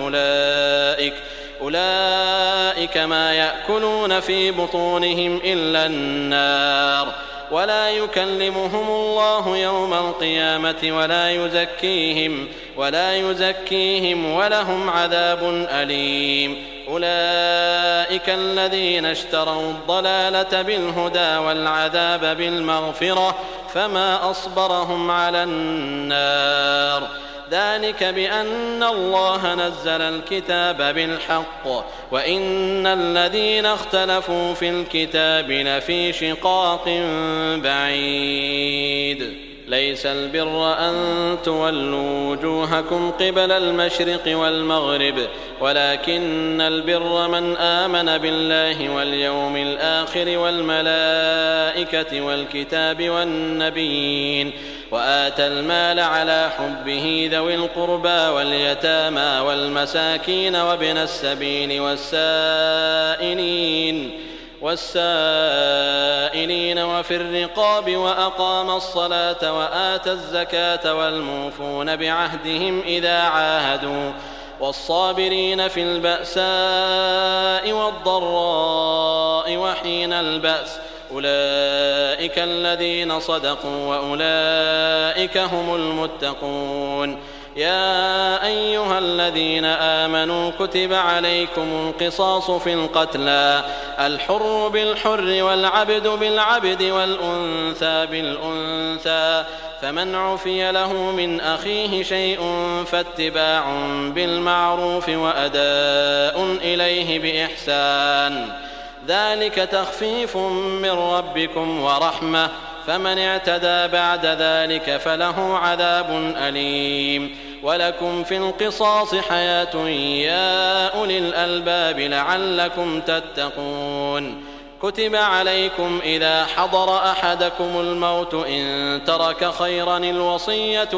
أولئك ما يأكلون في بطونهم إلا النار ولا يكلمهم الله يوم القيامة ولا يزكيهم ولهم عذاب أليم. أولئك الذين اشتروا الضلالة بالهدى والعذاب بالمغفرة فما أصبرهم على النار. ذلك بأن الله نزل الكتاب بالحق وإن الذين اختلفوا في الكتاب لفي شقاق بعيد. ليس البر أن تولوا وجوهكم قبل المشرق والمغرب ولكن البر من آمن بالله واليوم الآخر والملائكة والكتاب والنبيين وآتى المال على حبه ذوي القربى واليتامى والمساكين وابن السبيل والسائلين وفي الرقاب وأقام الصلاة وآتى الزكاة والموفون بعهدهم إذا عاهدوا والصابرين في البأساء والضراء وحين البأس أولئك الذين صدقوا وأولئك هم المتقون. يا أيها الذين آمنوا كتب عليكم القصاص في القتلى الحر بالحر والعبد بالعبد والأنثى بالأنثى فمن عفي له من أخيه شيء فاتباع بالمعروف وأداء إليه بإحسان ذلك تخفيف من ربكم ورحمة فمن اعتدى بعد ذلك فله عذاب أليم. ولكم في القصاص حياة يا أولي الألباب لعلكم تتقون. كتب عليكم إذا حضر أحدكم الموت إن ترك خيرا الوصية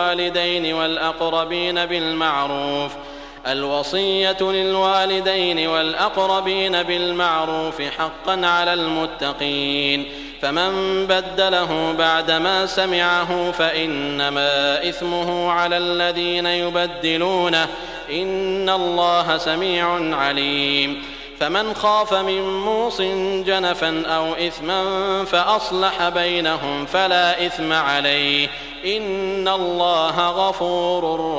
للوالدين والأقربين بالمعروف حقا على المتقين. فمن بدله بعدما سمعه فإنما إثمه على الذين يبدلونه إن الله سميع عليم. فمن خاف من موص جنفا أو إثما فأصلح بينهم فلا إثم عليه إن الله غفور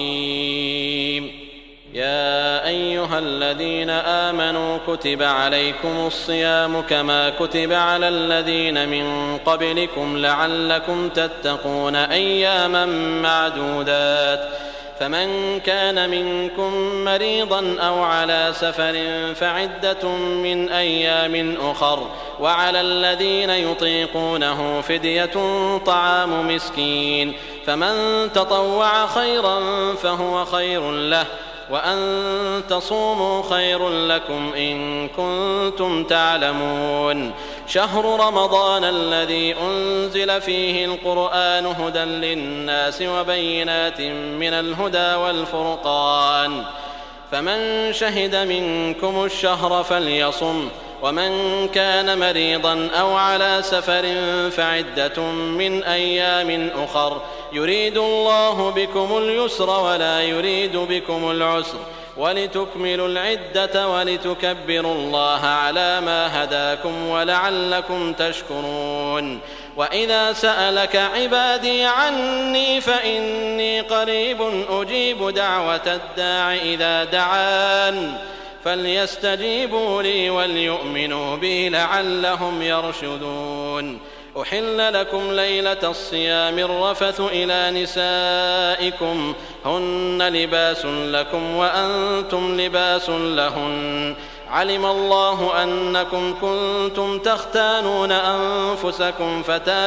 رحيم. يا أيها الذين آمنوا كتب عليكم الصيام كما كتب على الذين من قبلكم لعلكم تتقون أياما معدودات. فمن كان منكم مريضا أو على سفر فعدة من أيام أخر وعلى الذين يطيقونه فدية طعام مسكين فمن تطوع خيرا فهو خير له وأن تصوموا خير لكم إن كنتم تعلمون. شهر رمضان الذي أنزل فيه القرآن هدى للناس وبينات من الهدى والفرقان فمن شهد منكم الشهر فليصم ومن كان مريضا أو على سفر فعدة من أيام أخر يريد الله بكم اليسر ولا يريد بكم العسر ولتكملوا العدة ولتكبروا الله على ما هداكم ولعلكم تشكرون. وإذا سألك عبادي عني فإني قريب أجيب دعوة الداع إذا دعان فليستجيبوا لي وليؤمنوا بي لعلهم يرشدون. أحل لكم ليلة الصيام الرفث إلى نسائكم هن لباس لكم وأنتم لباس لهن علم الله أنكم كنتم تختانون أنفسكم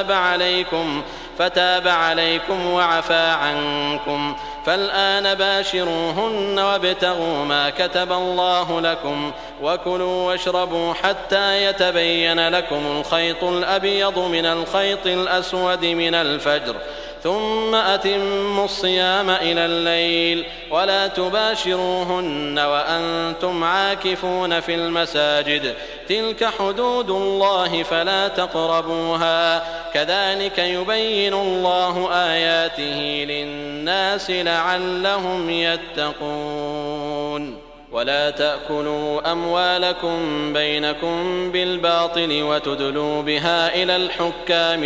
فتاب عليكم وعفى عنكم فالآن باشروهن وابتغوا ما كتب الله لكم وكلوا واشربوا حتى يتبين لكم الخيط الأبيض من الخيط الأسود من الفجر ثم أتموا الصيام إلى الليل ولا تباشروهن وأنتم عاكفون في المساجد تلك حدود الله فلا تقربوها كذلك يبين الله آياته للناس لعلهم يتقون. ولا تأكلوا أموالكم بينكم بالباطل وتدلوا بها إلى الحكام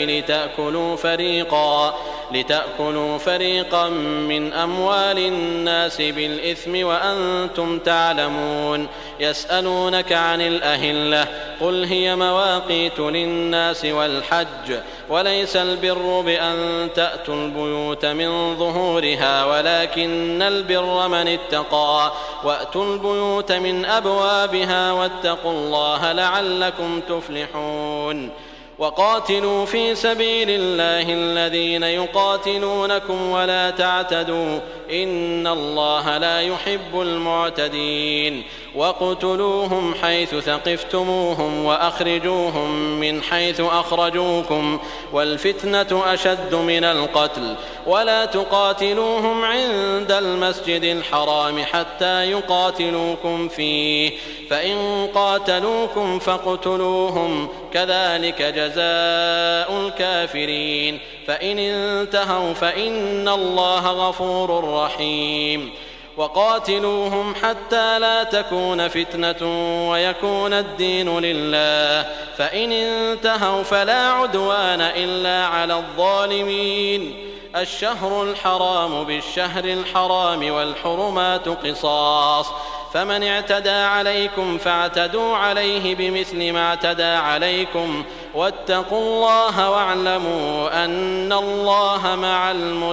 لتأكلوا فريقا من أموال الناس بالإثم وأنتم تعلمون. يسألونك عن الأهلة قل هي مواقيت للناس والحج وليس البر بأن تأتوا البيوت من ظهورها ولكن البر من اتقى وأتوا البيوت من أبوابها واتقوا الله لعلكم تفلحون. وقاتلوا في سبيل الله الذين يقاتلونكم ولا تعتدوا إن الله لا يحب المعتدين. واقتلوهم حيث ثقفتموهم وأخرجوهم من حيث أخرجوكم والفتنة أشد من القتل ولا تقاتلوهم عند المسجد الحرام حتى يقاتلوكم فيه فإن قاتلوكم فاقتلوهم كذلك جزاء الكافرين فإن انتهوا فإن الله غفور رحيم. وقاتلوهم حتى لا تكون فتنة ويكون الدين لله فإن انتهوا فلا عدوان إلا على الظالمين. الشهر الحرام بالشهر الحرام والحرمات قصاص فمن اعتدى عليكم فاعتدوا عليه بمثل ما اعتدى عليكم واتقوا الله واعلموا أن الله مع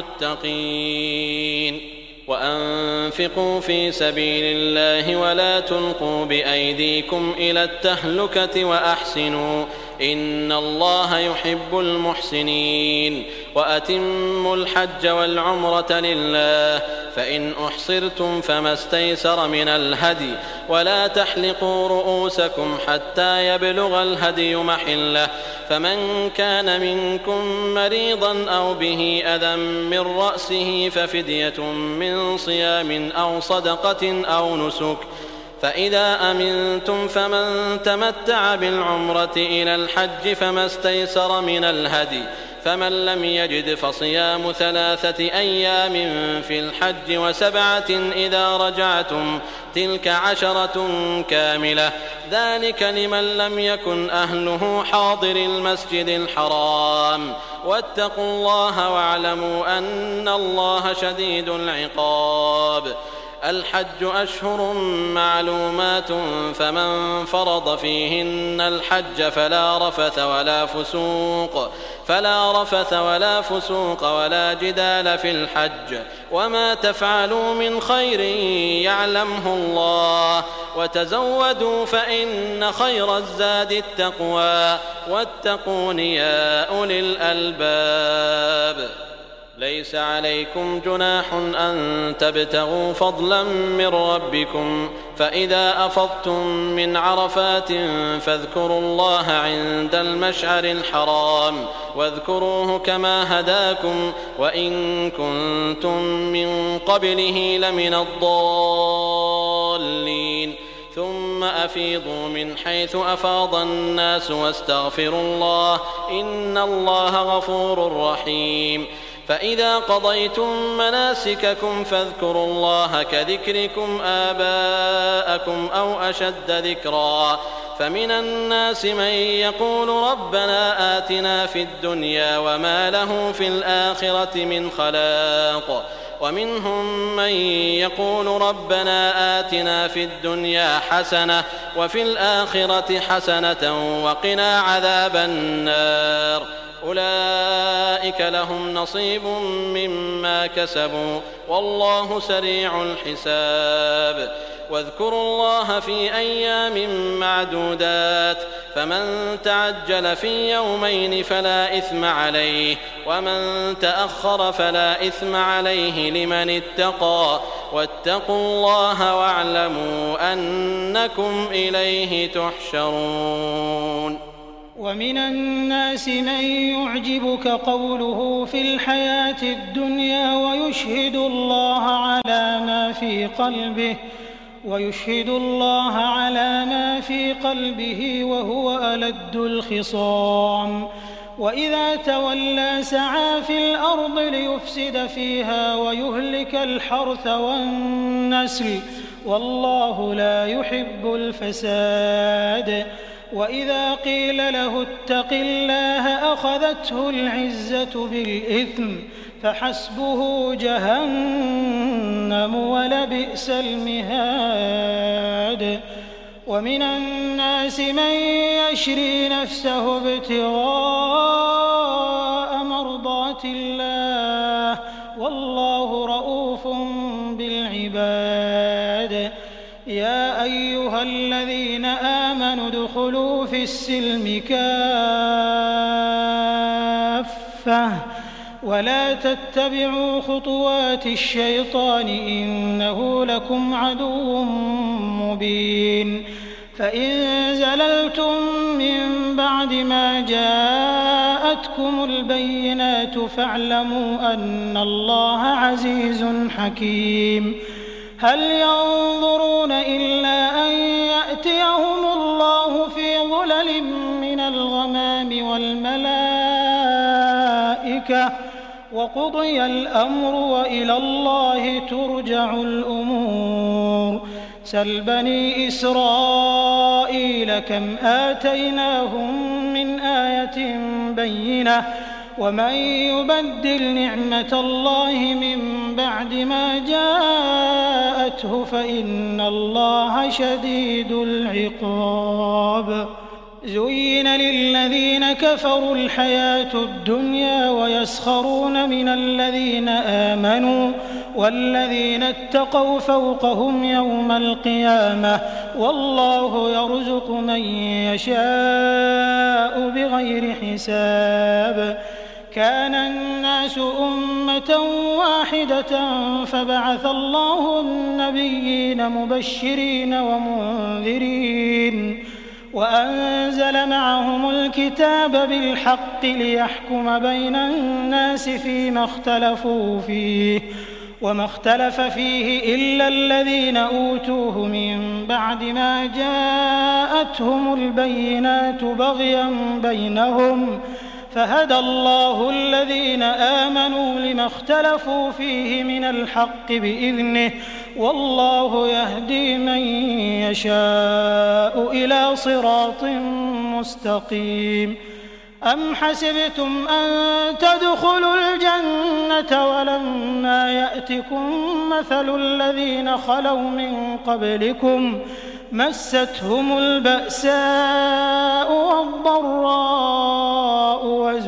المتقين. وأنفقوا في سبيل الله ولا تلقوا بأيديكم إلى التهلكة وأحسنوا إن الله يحب المحسنين. وأتموا الحج والعمرة لله فإن أحصرتم فما استيسر من الهدي ولا تحلقوا رؤوسكم حتى يبلغ الهدي محله فمن كان منكم مريضا أو به أذى من رأسه ففدية من صيام أو صدقة أو نسك فإذا أمنتم فمن تمتع بالعمرة إلى الحج فما استيسر من الهدي فمن لم يجد فصيام 3 أيام في الحج و7 إذا رجعتم تلك 10 كاملة ذلك لمن لم يكن أهله حاضر المسجد الحرام واتقوا الله واعلموا أن الله شديد العقاب. الحج أشهر معلومات فمن فرض فيهن الحج فلا رفث ولا فسوق ولا جدال في الحج وما تفعلوا من خير يعلمه الله وتزودوا فإن خير الزاد التقوى واتقون يا أولي الألباب. ليس عليكم جناح أن تبتغوا فضلا من ربكم فإذا أفضتم من عرفات فاذكروا الله عند المشعر الحرام واذكروه كما هداكم وإن كنتم من قبله لمن الضالين ثم أفيضوا من حيث أفاض الناس واستغفروا الله إن الله غفور رحيم. فإذا قضيتم مناسككم فاذكروا الله كذكركم آباءكم أو أشد ذكرا فمن الناس من يقول ربنا آتنا في الدنيا وما له في الآخرة من خلاق ومنهم من يقول ربنا آتنا في الدنيا حسنة وفي الآخرة حسنة وقنا عذاب النار أولئك لهم نصيب مما كسبوا والله سريع الحساب. واذكروا الله في أيام معدودات فمن تعجل في يومين فلا إثم عليه ومن تأخر فلا إثم عليه لمن اتقى واتقوا الله واعلموا أنكم إليه تحشرون. ومن الناس من يعجبك قوله في الحياة الدنيا ويشهد الله على ما في قلبه وهو ألد الخصام وإذا تولى سعى في الأرض ليفسد فيها ويهلك الحرث والنسل والله لا يحب الفساد. وإذا قيل له اتق الله أخذته العزة بالإثم فحسبه جهنم ولبئس المهاد. ومن الناس من يشري نفسه ابتغاء مرضات الله والله رؤوف بالعباد. يا أيها الذين آمنوا ادخلوا في السلم كافة ولا تتبعوا خطوات الشيطان إنه لكم عدو مبين. فإن زللتم من بعد ما جاءتكم البينات فاعلموا أن الله عزيز حكيم. هل ينظرون إلا أن يأتيهم الله في ظلل من الغمام والملائكة وقضي الأمر وإلى الله ترجع الأمور. سل بني إسرائيل كم آتيناهم من آية بينة ومن يبدل نعمة الله من بعد ما جاءته فإن الله شديد العقاب. زين للذين كفروا الحياة الدنيا ويسخرون من الذين آمنوا والذين اتقوا فوقهم يوم القيامة والله يرزق من يشاء بغير حساب. كان الناس أمة واحدة فبعث الله النبيين مبشرين ومنذرين وأنزل معهم الكتاب بالحق ليحكم بين الناس فيما اختلفوا فيه وما اختلف فيه إلا الذين أوتوه من بعد ما جاءتهم البينات بغيا بينهم فهدى الله الذين آمنوا لما اختلفوا فيه من الحق بإذنه والله يهدي من يشاء إلى صراط مستقيم. أم حسبتم أن تدخلوا الجنة ولما يأتكم مثل الذين خلوا من قبلكم مستهم البأساء والضراء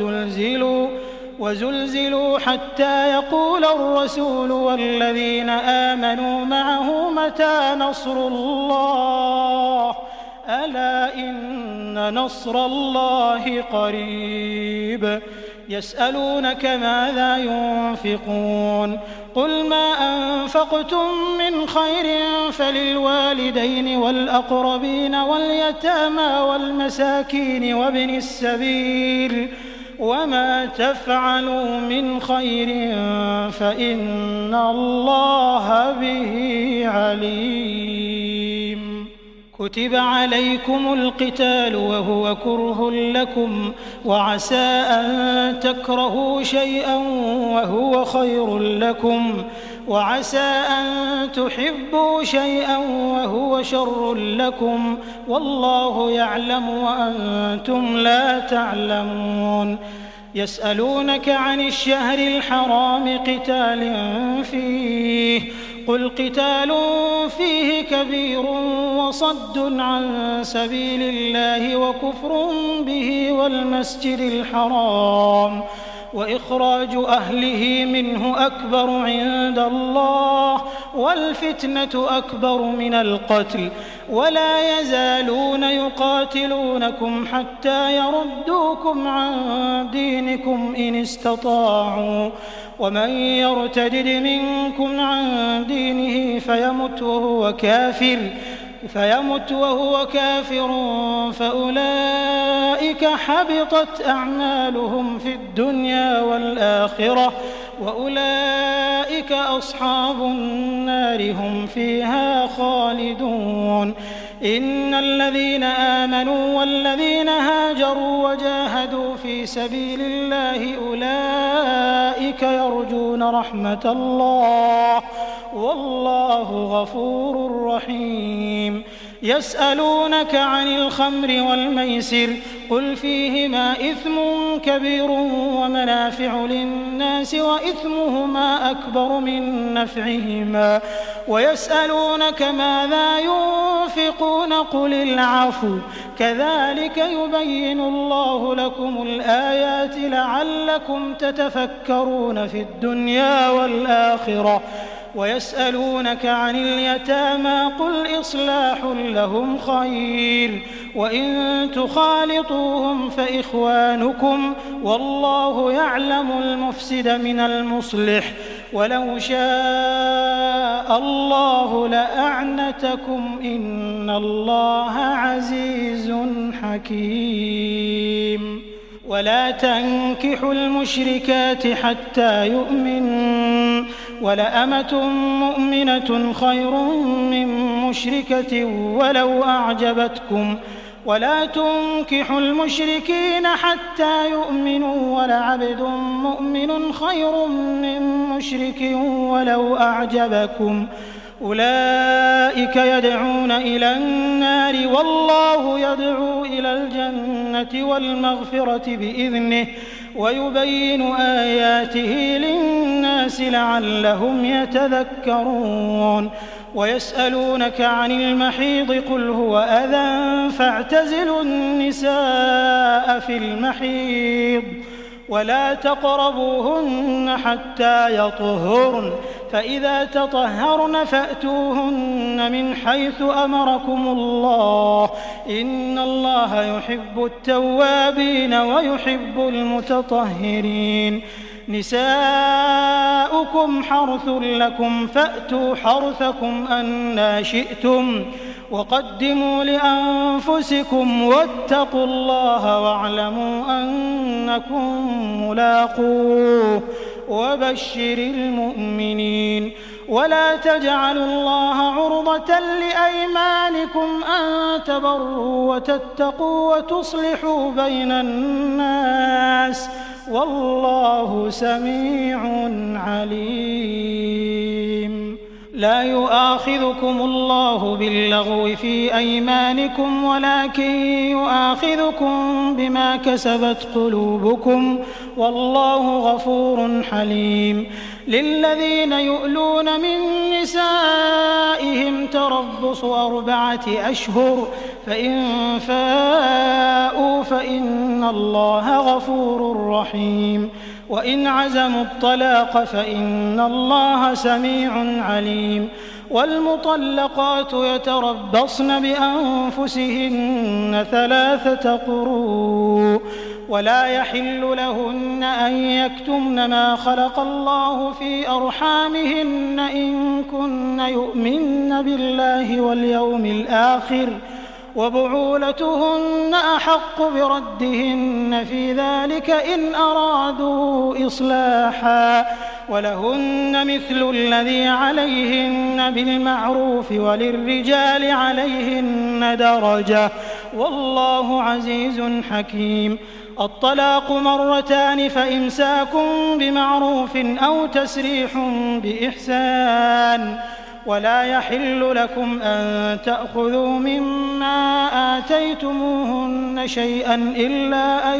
وزلزلوا حتى يقول الرسول والذين آمنوا معه متى نصر الله ألا إن نصر الله قريب. يسألونك ماذا ينفقون قل ما أنفقتم من خير فللوالدين والأقربين واليتامى والمساكين وابن السبيل وما تفعلوا من خير فإن الله به عليم. كتب عليكم القتال وهو كره لكم وعسى أن تكرهوا شيئا وهو خير لكم وعسى أن تحبوا شيئا وهو شر لكم والله يعلم وأنتم لا تعلمون. يسألونك عن الشهر الحرام قتال فيه قل قتال فيه كبير وصد عن سبيل الله وكفر به والمسجد الحرام وإخراج أهله منه أكبر عند الله والفتنة أكبر من القتل ولا يزالون يقاتلونكم حتى يردوكم عن دينكم إن استطاعوا ومن يرتدد منكم عن دينه فيمت وهو كافر فأولئك حبطت أعمالهم في الدنيا والآخرة وأولئك أصحاب النار هم فيها خالدون. إن الذين آمنوا والذين هاجروا وجاهدوا في سبيل الله أولئك يرجون رحمة الله والله غفور رحيم. يسألونك عن الخمر والميسر قل فيهما إثم كبير ومنافع للناس وإثمهما أكبر من نفعهما ويسألونك ماذا ينفقون قل العفو كذلك يبين الله لكم الآيات لعلكم تتفكرون في الدنيا والآخرة. ويسألونك عن اليتامى قل إصلاح لهم خير وإن تخالطوهم فإخوانكم والله يعلم المفسد من المصلح ولو شاء الله لأعنتكم إن الله عزيز حكيم. ولا تنكحوا المشركات حتى يؤمنوا ولأمة مؤمنة خير من مشركة ولو أعجبتكم ولا تنكحوا المشركين حتى يؤمنوا ولعبد مؤمن خير من مشرك ولو أعجبكم أولئك يدعون إلى النار والله يدعو إلى الجنة والمغفرة بإذنه ويبين آياته للناس لعلهم يتذكرون. ويسألونك عن المحيض قل هو أذى فاعتزلوا النساء في المحيض ولا تقربوهن حتى يطهرن فإذا تطهرن فأتوهن من حيث أمركم الله إن الله يحب التوابين ويحب المتطهرين. نساؤكم حرث لكم فأتوا حرثكم أنى شئتم وقدموا لأنفسكم واتقوا الله واعلموا أنكم ملاقوه وبشر المؤمنين. ولا تجعلوا الله عرضة لأيمانكم أن تبروا وتتقوا وتصلحوا بين الناس والله سميع عليم. لا يؤاخذكم الله باللغو في أيمانكم ولكن يؤاخذكم بما كسبت قلوبكم والله غفور حليم. للذين يؤلون من نسائهم تربص 4 أشهر فإن فاءوا فإن الله غفور رحيم. وإن عزموا الطلاق فإن الله سميع عليم. والمطلقات يتربصن بأنفسهن 3 قروء ولا يحل لهن أن يكتمن ما خلق الله في أرحامهن إن كن يؤمن بالله واليوم الآخر وبعولتهن أحق بردهن في ذلك إن أرادوا إصلاحا ولهن مثل الذي عليهن بالمعروف وللرجال عليهن درجة والله عزيز حكيم. الطلاق 2 فإمساك بمعروف أو تسريح بإحسان ولا يحل لكم أن تأخذوا مما آتيتموهن شيئا إلا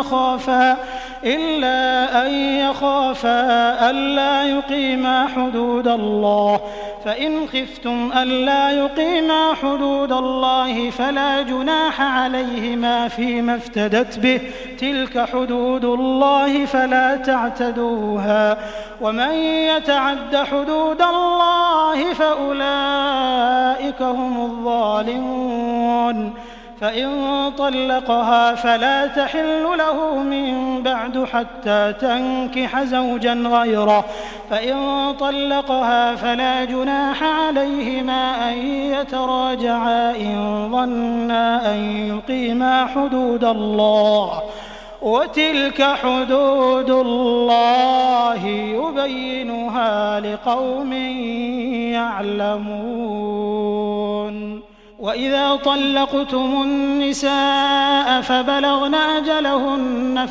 أن يخافا ألا يقيما حدود الله فإن خفتم ألا يقيما حدود الله فلا جناح عليهما فيما افتدت به تلك حدود الله فلا تعتدوها ومن يتعد حدود الله فأولئك هم الظالمون. فإن طلقها فلا تحل له من بعد حتى تنكح زوجا غيره فإن طلقها فلا جناح عليهما أن يتراجعا إن ظنا أن يقيما حدود الله وتلك حدود الله يبينها لقوم يعلمون. وإذا طلقتم النساء فبلغن أجلهن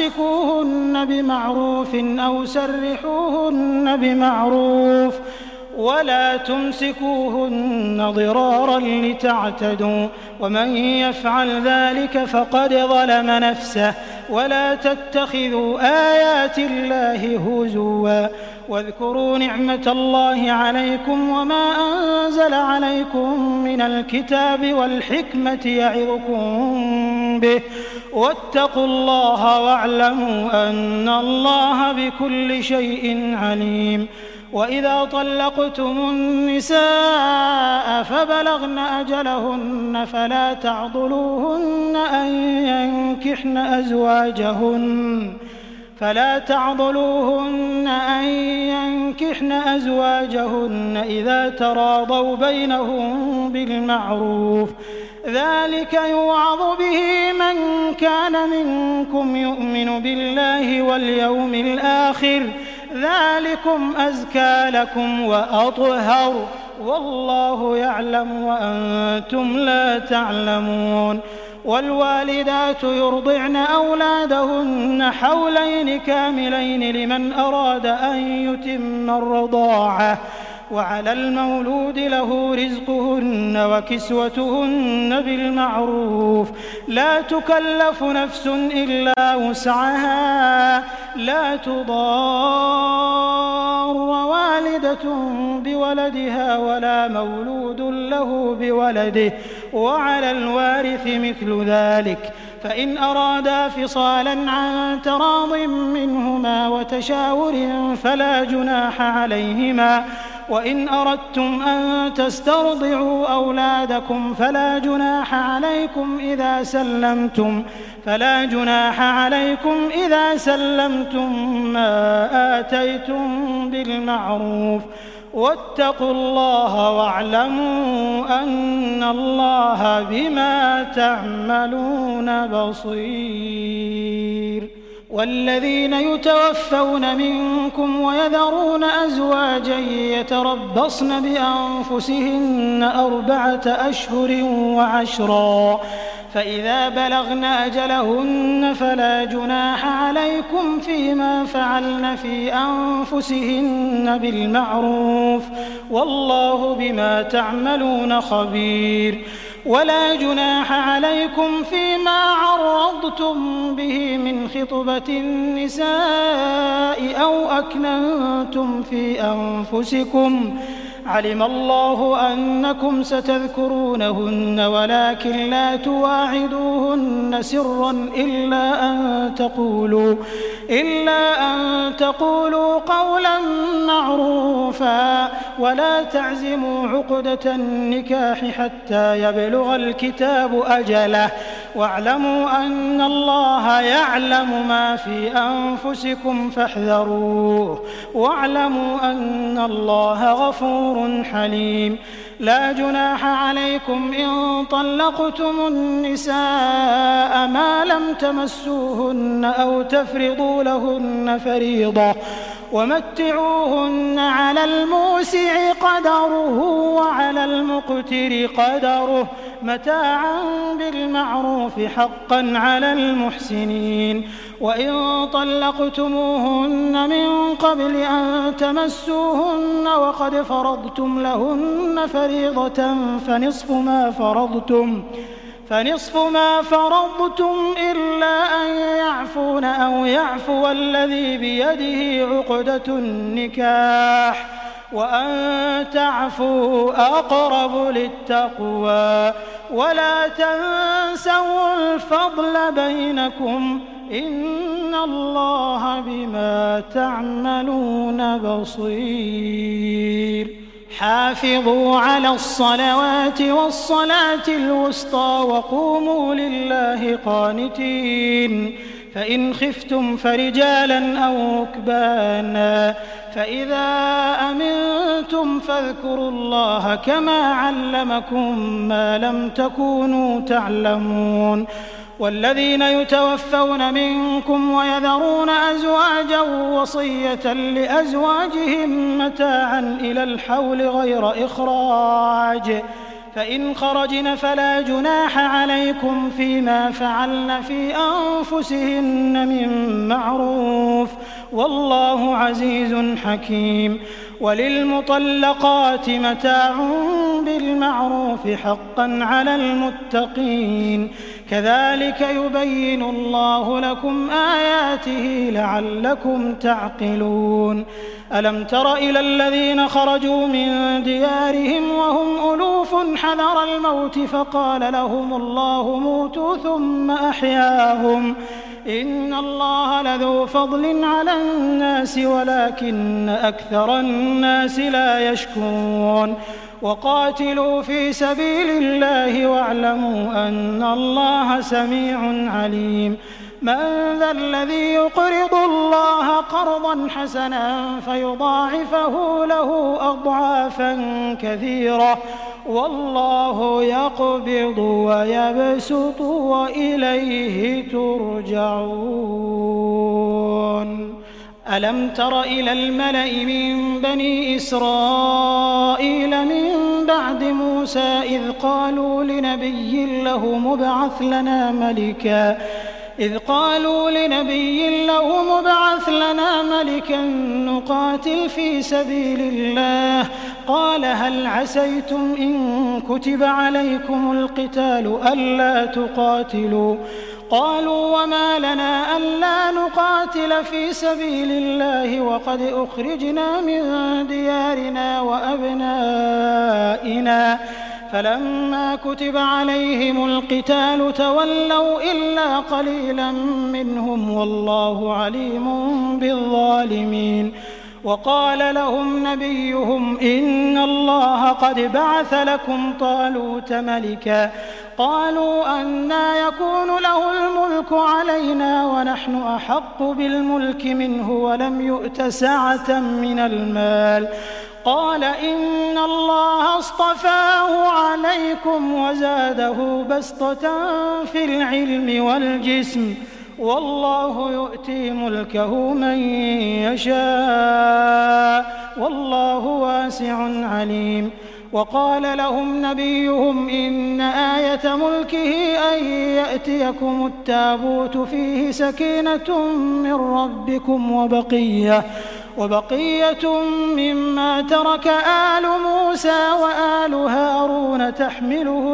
فأمسكوهن بمعروف أو سرحوهن بمعروف ولا تمسكوهن ضرارا لتعتدوا ومن يفعل ذلك فقد ظلم نفسه ولا تتخذوا آيات الله هزوا واذكروا نعمة الله عليكم وما أنزل عليكم من الكتاب والحكمة يعظكم به واتقوا الله واعلموا أن الله بكل شيء عليم. وإذا طلقتم النساء فبلغن أجلهن فلا تعضلوهن أن ينكحن أزواجهن إذا تراضوا بينهم بالمعروف ذلك يوعظ به من كان منكم يؤمن بالله واليوم الآخر ذلكم أزكى لكم وأطهر والله يعلم وأنتم لا تعلمون. والوالدات يرضعن أولادهن حولين كاملين لمن أراد أن يتم الرضاعة وعلى المولود له رزقهن وكسوتهن بالمعروف لا تكلف نفس إلا وسعها لا تضار والدة بولدها ولا مولود له بولده وعلى الوارث مثل ذلك فإن أرادا فصالا عن تراض منهما وتشاور فلا جناح عليهما وإن أردتم أن تسترضعوا أولادكم فلا جناح عليكم إذا سلمتم ما آتيتم بالمعروف واتقوا الله واعلموا أن الله بما تعملون بصير. والذين يتوفون منكم ويذرون أزواجا يتربصن بأنفسهن 4 أشهر وعشرا فإذا بلغن أجلهن فلا جناح عليكم فيما فعلن في أنفسهن بالمعروف والله بما تعملون خبير. ولا جناح عليكم فيما عرضتم به من خطبة النساء أو أكننتم في أنفسكم علم الله أنكم ستذكرونهن ولكن لا تواعدوهن سرا إلا أن تقولوا قولا معروفا ولا تعزموا عقدة النكاح حتى يبلغ الكتاب أجله واعلموا أن الله يعلم ما في أنفسكم فاحذروه واعلموا أن الله غفور حليم. لا جناح عليكم إن طلقتم النساء ما لم تمسوهن أو تفرضوا لهن فريضة ومتعوهن على الموسع قدره وعلى المقتر قدره متاعا بالمعروف حقا على المحسنين. وإن طلقتموهن من قبل أن تمسوهن وقد فرضتم لهن فريضة فنصف ما فرضتم إلا أن يعفون أو يعفو الذي بيده عقدة النكاح وأن تعفوا أقرب للتقوى ولا تنسوا الفضل بينكم إن الله بما تعملون بصير. حافظوا على الصلوات والصلاة الوسطى وقوموا لله قانتين فإن خفتم فرجالا أو ركبانا فإذا أمنتم فاذكروا الله كما علمكم ما لم تكونوا تعلمون. والذين يتوفون منكم ويذرون أزواجا وصية لأزواجهم متاعا إلى الحول غير إخراج فإن خرجن فلا جناح عليكم فيما فعلن في أنفسهن من معروف والله عزيز حكيم. وللمطلقات متاع بالمعروف حقا على المتقين كذلك يبين الله لكم آياته لعلكم تعقلون. ألم تر إلى الذين خرجوا من ديارهم وهم ألوف حذر الموت فقال لهم الله موتوا ثم أحياهم إن الله لذو فضل على الناس ولكن أكثر الناس لا يشكرون. وقاتلوا في سبيل الله واعلموا أن الله سميع عليم. من ذا الذي يقرض الله قرضا حسنا فيضاعفه له أضعافا كثيرة والله يقبض ويبسط وإليه ترجعون. ألم تر إلى الملأ من بني إسرائيل من بعد موسى إذ قالوا لنبي له مبعث لنا ملكا نقاتل في سبيل الله قال هل عسيتم إن كتب عليكم القتال ألا تقاتلوا قالوا وما لنا ألا نقاتل في سبيل الله وقد أخرجنا من ديارنا وأبنائنا فلما كتب عليهم القتال تولوا إلا قليلا منهم والله عليم بالظالمين. وقال لهم نبيهم إن الله قد بعث لكم طالوت ملكا قالوا أنى يكون له الملك علينا ونحن أحق بالملك منه ولم يؤت سعة من المال قال إن الله اصطفاه عليكم وزاده بسطة في العلم والجسم والله يؤتي ملكه من يشاء والله واسع عليم. وقال لهم نبيهم إن آية ملكه أن يأتيكم التابوت فيه سكينة من ربكم وبقية مما ترك آل موسى وآل هارون تحمله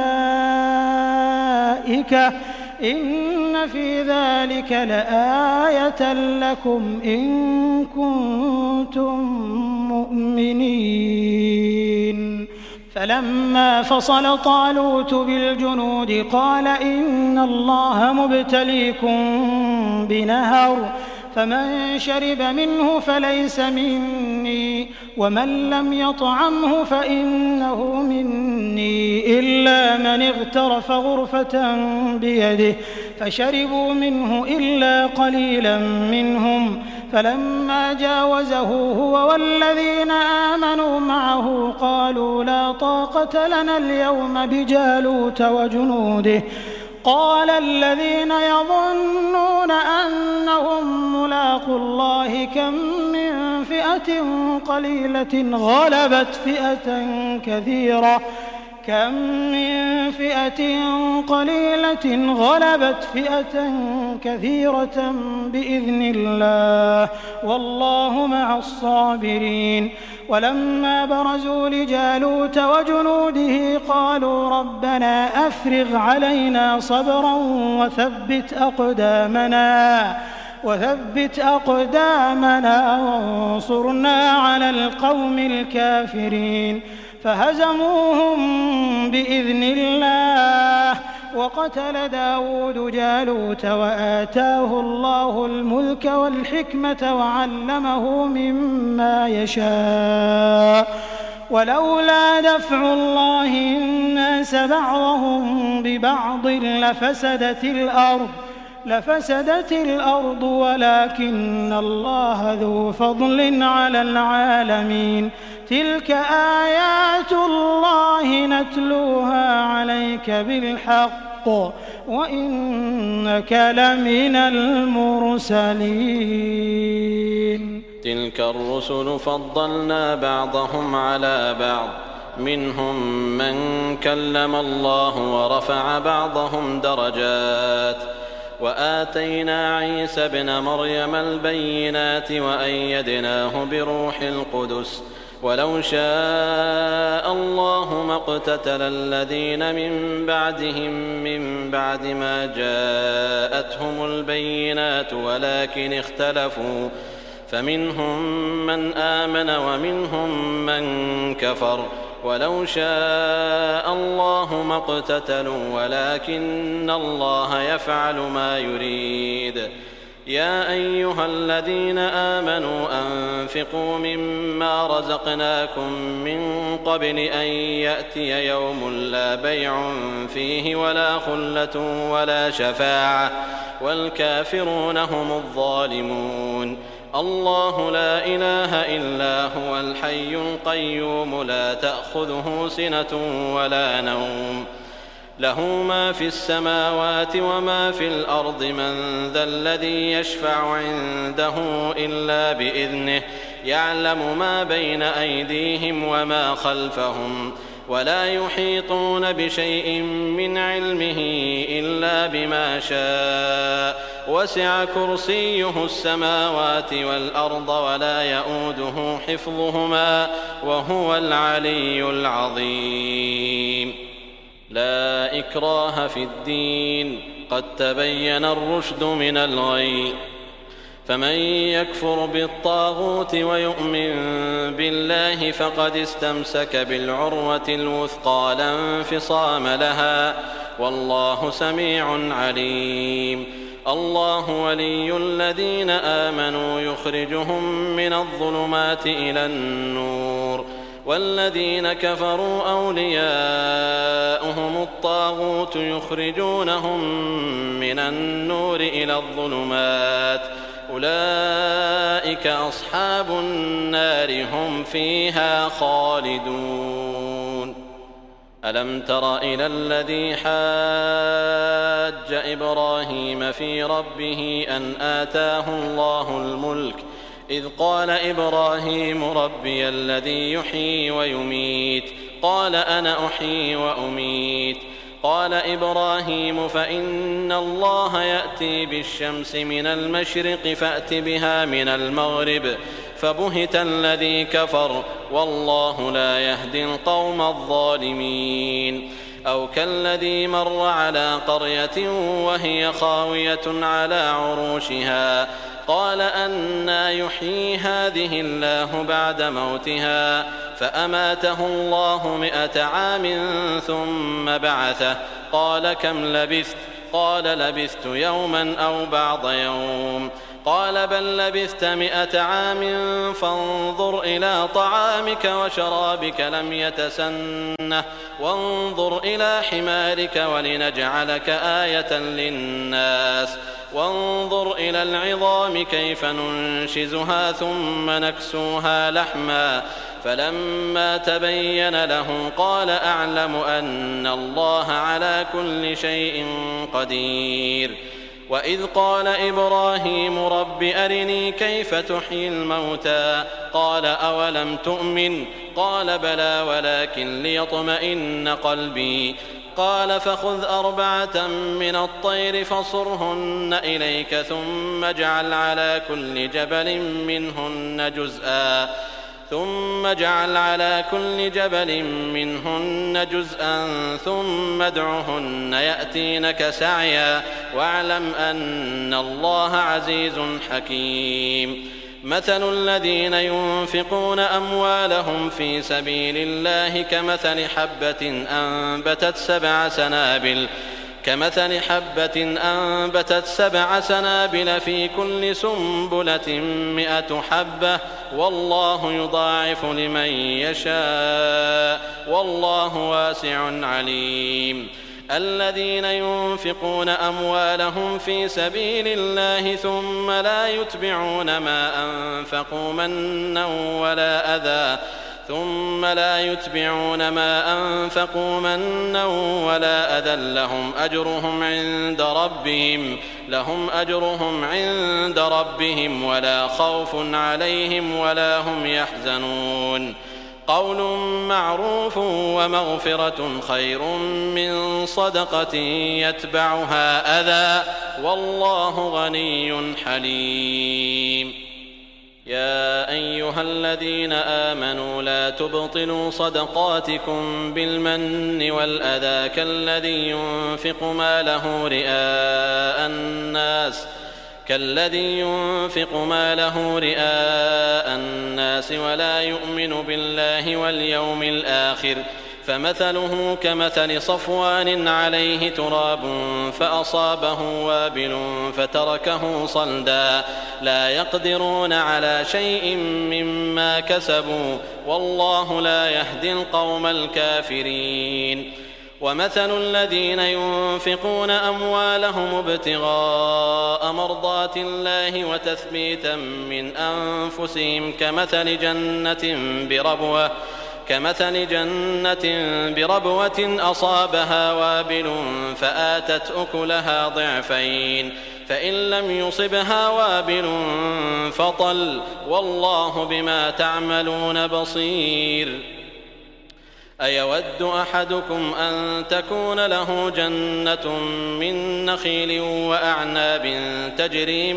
الملائكة إن في ذلك لآية لكم إن كنتم مؤمنين. فلما فصل طالوت بالجنود قال إن الله مبتليكم بنهر فمن شرب منه فليس مني ومن لم يطعمه فإنه مني إلا من اغترف غرفة بيده فشربوا منه إلا قليلا منهم فلما جاوزه هو والذين آمنوا معه قالوا لا طاقة لنا اليوم بجالوت وجنوده قال الذين يظنون أنهم ملاقو الله كم من فئة قليلة غلبت فئة كثيرة بإذن الله والله مع الصابرين. ولما برزوا لجالوت وجنوده قالوا ربنا أفرغ علينا صبرا وثبت أقدامنا وانصرنا على القوم الكافرين فهزموهم بإذن الله. وقتل داود جالوت وآتاه الله الملك والحكمة وعلمه مما يشاء ولولا دفع الله الناس بعضهم ببعض لفسدت الأرض ولكن الله ذو فضل على العالمين. تلك آيات الله نتلوها عليك بالحق وإنك لمن المرسلين. تلك الرسل فضلنا بعضهم على بعض منهم من كلم الله ورفع بعضهم درجات وآتينا عيسى ابن مريم البينات وأيدناه بروح القدس ولو شاء الله ما اقتتل الذين من بعدهم من بعد ما جاءتهم البينات ولكن اختلفوا فمنهم من آمن ومنهم من كفر ولو شاء الله ما اقتتلوا ولكن الله يفعل ما يريد. يا أيها الذين آمنوا أنفقوا مما رزقناكم من قبل أن يأتي يوم لا بيع فيه ولا خلة ولا شفاعة والكافرون هم الظالمون. الله لا إله إلا هو الحي القيوم لا تأخذه سنة ولا نوم له ما في السماوات وما في الأرض من ذا الذي يشفع عنده إلا بإذنه يعلم ما بين أيديهم وما خلفهم ولا يحيطون بشيء من علمه إلا بما شاء وسع كرسيه السماوات والأرض ولا يؤوده حفظهما وهو العلي العظيم. لا إكراه في الدين قد تبين الرشد من الغي فمن يكفر بالطاغوت ويؤمن بالله فقد استمسك بالعروة الوثقى لا انفصام لها والله سميع عليم. الله ولي الذين آمنوا يخرجهم من الظلمات إلى النور والذين كفروا أولياؤهم الطاغوت يخرجونهم من النور إلى الظلمات أولئك أصحاب النار هم فيها خالدون. ألم تر إلى الذي حاج إبراهيم في ربه أن آتاه الله الملك إذ قال إبراهيم ربي الذي يحيي ويميت قال أنا أحيي وأميت قال إبراهيم فإن الله يأتي بالشمس من المشرق فأت بها من المغرب فبهت الذي كفر والله لا يهدي القوم الظالمين. أو كالذي مر على قرية وهي خاوية على عروشها قال أنى يحيي هذه الله بعد موتها فأماته الله 100 عام ثم بعثه قال كم لبثت قال لبثت يوما أو بعض يوم قال بل لبثت 100 عام فانظر إلى طعامك وشرابك لم يتسنه وانظر إلى حمارك ولنجعلك آية للناس وانظر إلى العظام كيف ننشزها ثم نكسوها لحما فلما تبين له قال أعلم أن الله على كل شيء قدير. وإذ قال إبراهيم رب أرني كيف تحيي الموتى قال أولم تؤمن قال بلى ولكن ليطمئن قلبي قال فخذ 4 من الطير فصرهن إليك ثم اجعل على كل جبل منهن جزءا ثم ادعهن يأتينك سعيا واعلم أن الله عزيز حكيم. مثل الذين ينفقون أموالهم في سبيل الله كمثل حبة أنبتت 7 سنابل في كل سنبلة 100 حبة والله يضاعف لمن يشاء والله واسع عليم. الذين ينفقون أموالهم في سبيل الله ثم لا يتبعون ما أنفقوا منا ولا أذى لهم أجرهم عند ربهم ولا خوف عليهم ولا هم يحزنون. قول معروف ومغفرة خير من صدقة يتبعها أذى والله غني حليم. يا أيها الذين آمنوا لا تبطلوا صدقاتكم بالمن والأذى كالذي ينفق ماله رئاء الناس ولا يؤمن بالله واليوم الآخر فمثله كمثل صفوان عليه تراب فأصابه وابل فتركه صلدا لا يقدرون على شيء مما كسبوا والله لا يهدي القوم الكافرين. ومثل الذين ينفقون أموالهم ابتغاء مرضات الله وتثبيتا من أنفسهم كمثل جنة بربوة أصابها وابل فآتت أكلها ضعفين فإن لم يصبها وابل فطل والله بما تعملون بصير. أيود أحدكم أن تكون له جنة من نخيل وأعناب تجري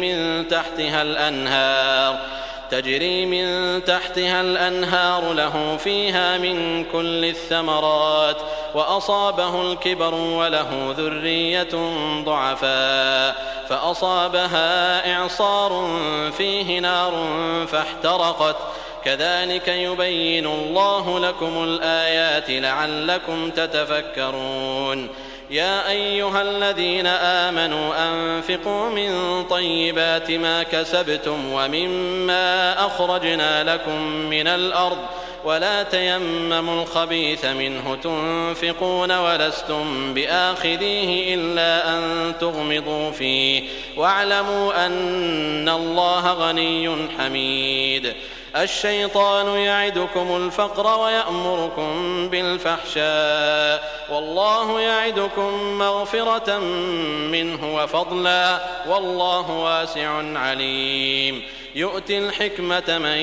من تحتها الأنهار له فيها من كل الثمرات وأصابه الكبر وله ذرية ضعفاء فأصابها إعصار فيه نار فاحترقت كذلك يبين الله لكم الآيات لعلكم تتفكرون. يا أيها الذين آمنوا أنفقوا من طيبات ما كسبتم ومما أخرجنا لكم من الأرض ولا تيمموا الخبيث منه تنفقون ولستم بآخذيه إلا أن تغمضوا فيه واعلموا أن الله غني حميد. الشيطان يعدكم الفقر ويأمركم بالفحشاء والله يعدكم مغفرة منه وفضلا والله واسع عليم. يؤتي الحكمة من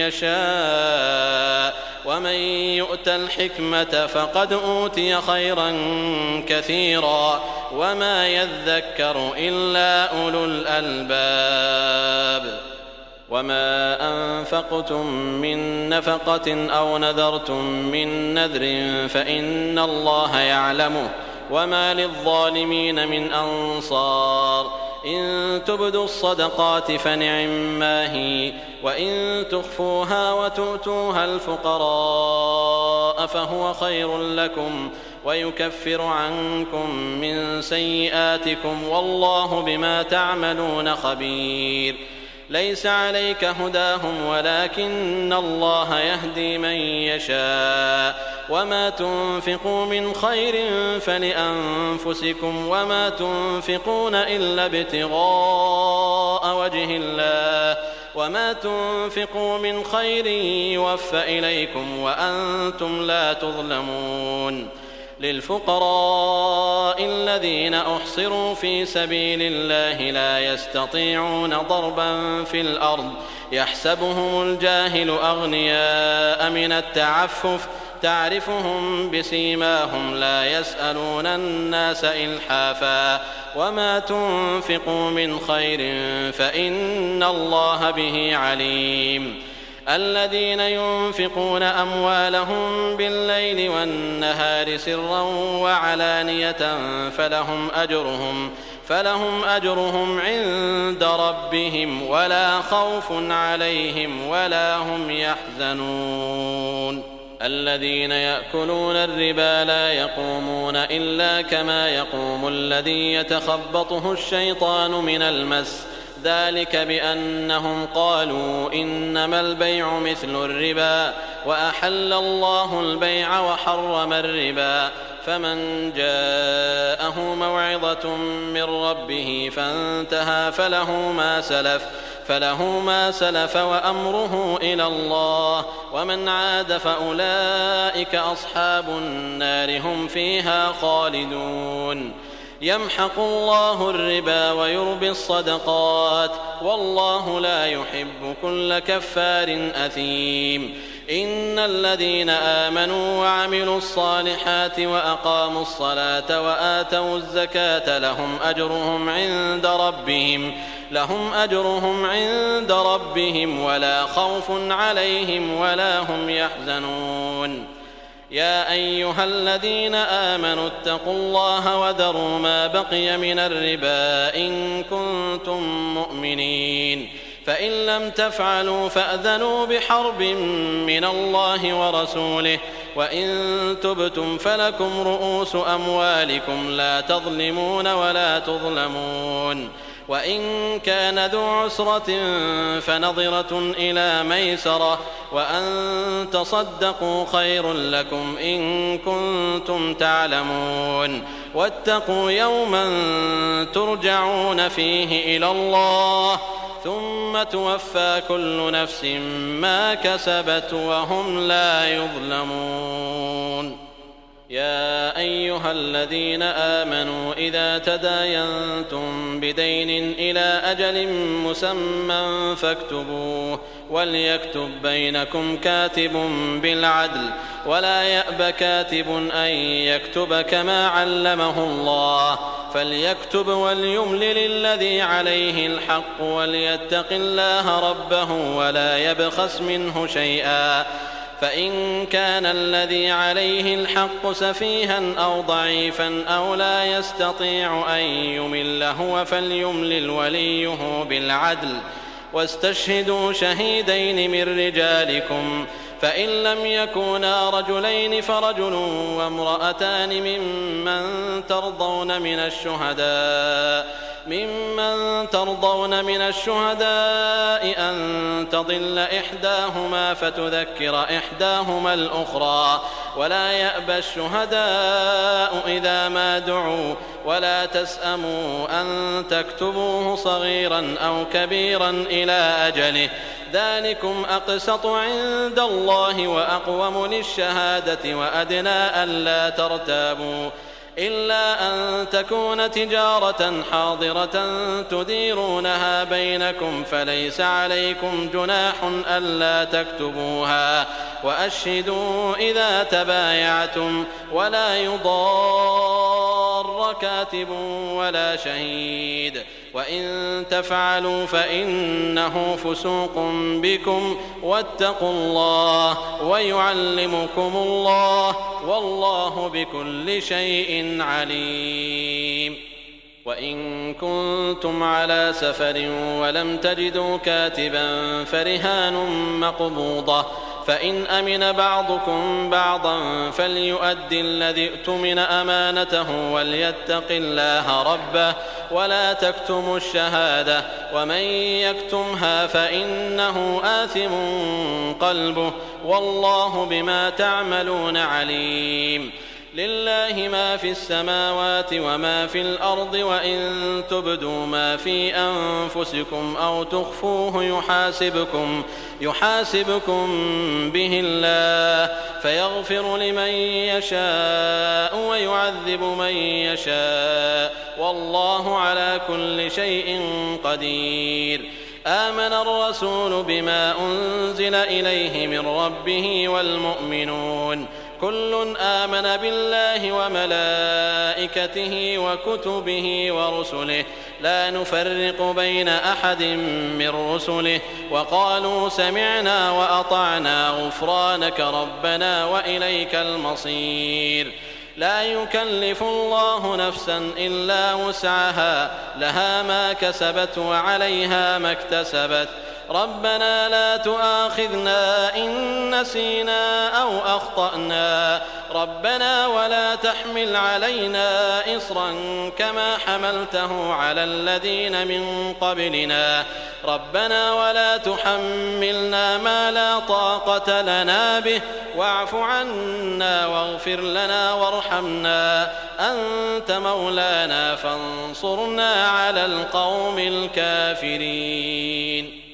يشاء ومن يؤت الحكمة فقد أوتي خيرا كثيرا وما يذكر إلا أولو الألباب. وما أنفقتم من نفقة أو نذرتم من نذر فإن الله يعلمه وما للظالمين من أنصار. إن تبدوا الصدقات فنعما هي وإن تخفوها وتؤتوها الفقراء فهو خير لكم ويكفر عنكم من سيئاتكم والله بما تعملون خبير. ليس عليك هداهم ولكن الله يهدي من يشاء وما تنفقوا من خير فلأنفسكم وما تنفقون إلا ابتغاء وجه الله وما تنفقوا من خير يوفى إليكم وأنتم لا تظلمون. للفقراء الذين أحصروا في سبيل الله لا يستطيعون ضربا في الأرض يحسبهم الجاهل أغنياء من التعفف تعرفهم بسيماهم لا يسألون الناس إلحافا وما تنفقوا من خير فإن الله به عليم. الذين ينفقون أموالهم بالليل والنهار سرا وعلانية فلهم أجرهم عند ربهم ولا خوف عليهم ولا هم يحزنون. الذين يأكلون الربا لا يقومون إلا كما يقوم الذي يتخبطه الشيطان من المس ذلك بأنهم قالوا إنما البيع مثل الربا وأحل الله البيع وحرم الربا فمن جاءه موعظة من ربه فانتهى فله ما سلف وأمره إلى الله ومن عاد فأولئك أصحاب النار هم فيها خالدون. يمحق الله الربا ويربي الصدقات والله لا يحب كل كفار أثيم. إن الذين آمنوا وعملوا الصالحات وأقاموا الصلاة وآتوا الزكاة لهم أجرهم عند ربهم ولا خوف عليهم ولا هم يحزنون. يا أيها الذين آمنوا اتقوا الله وذروا ما بقي من الربا إن كنتم مؤمنين، فإن لم تفعلوا فأذنوا بحرب من الله ورسوله، وإن تبتم فلكم رؤوس أموالكم لا تظلمون ولا تظلمون. وإن كان ذو عسرة فنظرة إلى ميسرة، وأن تصدقوا خير لكم إن كنتم تعلمون. واتقوا يوما ترجعون فيه إلى الله ثم توفى كل نفس ما كسبت وهم لا يظلمون. يا أيها الذين آمنوا إذا تداينتم بدين إلى أجل مسمى فاكتبوه، وليكتب بينكم كاتب بالعدل، ولا يأب كاتب أن يكتب كما علمه الله، فليكتب وليملل الذي عليه الحق وليتق الله ربه ولا يبخس منه شيئا، فإن كان الذي عليه الحق سفيها أو ضعيفا أو لا يستطيع أن يمل هو فليملل وليه بالعدل، واستشهدوا شهيدين من رجالكم، فإن لم يكونا رجلين فرجل وامرأتان ممن ترضون من الشهداء أن تضل إحداهما فتذكر إحداهما الأخرى، ولا يأبى الشهداء إذا ما دعوا، ولا تسأموا أن تكتبوه صغيرا أو كبيرا إلى أجله، ذلكم أقسط عند الله وأقوم للشهادة وأدنى ألا ترتابوا، إلا أن تكون تجارة حاضرة تديرونها بينكم فليس عليكم جناح ألا تكتبوها، وأشهدوا إذا تبايعتم، ولا يضار كاتب ولا شهيد، وإن تفعلوا فإنه فسوق بكم، واتقوا الله ويعلمكم الله والله بكل شيء عليم. وإن كنتم على سفر ولم تجدوا كاتبا فرهان مقبوضة، فإن أمن بعضكم بعضا فليؤدي الذي اؤتمن أمانته وليتق الله ربه ولا تكتموا الشهادة، ومن يكتمها فإنه آثم قلبه والله بما تعملون عليم. لله ما في السماوات وما في الأرض، وإن تبدوا ما في أنفسكم أو تخفوه يحاسبكم به الله، فيغفر لمن يشاء ويعذب من يشاء، والله على كل شيء قدير. آمن الرسول بما أنزل إليه من ربه والمؤمنون كل آمن بالله وملائكته وكتبه ورسله لا نفرق بين أحد من رسله، وقالوا سمعنا وأطعنا غفرانك ربنا وإليك المصير. لا يكلف الله نفسا إلا وسعها، لها ما كسبت وعليها ما اكتسبت. ربنا لا تؤاخذنا إن نسينا أو أخطأنا، ربنا ولا تحمل علينا إصرا كما حملته على الذين من قبلنا، ربنا ولا تحملنا ما لا طاقة لنا به، واعف عنا واغفر لنا وارحمنا، أنت مولانا فانصرنا على القوم الكافرين.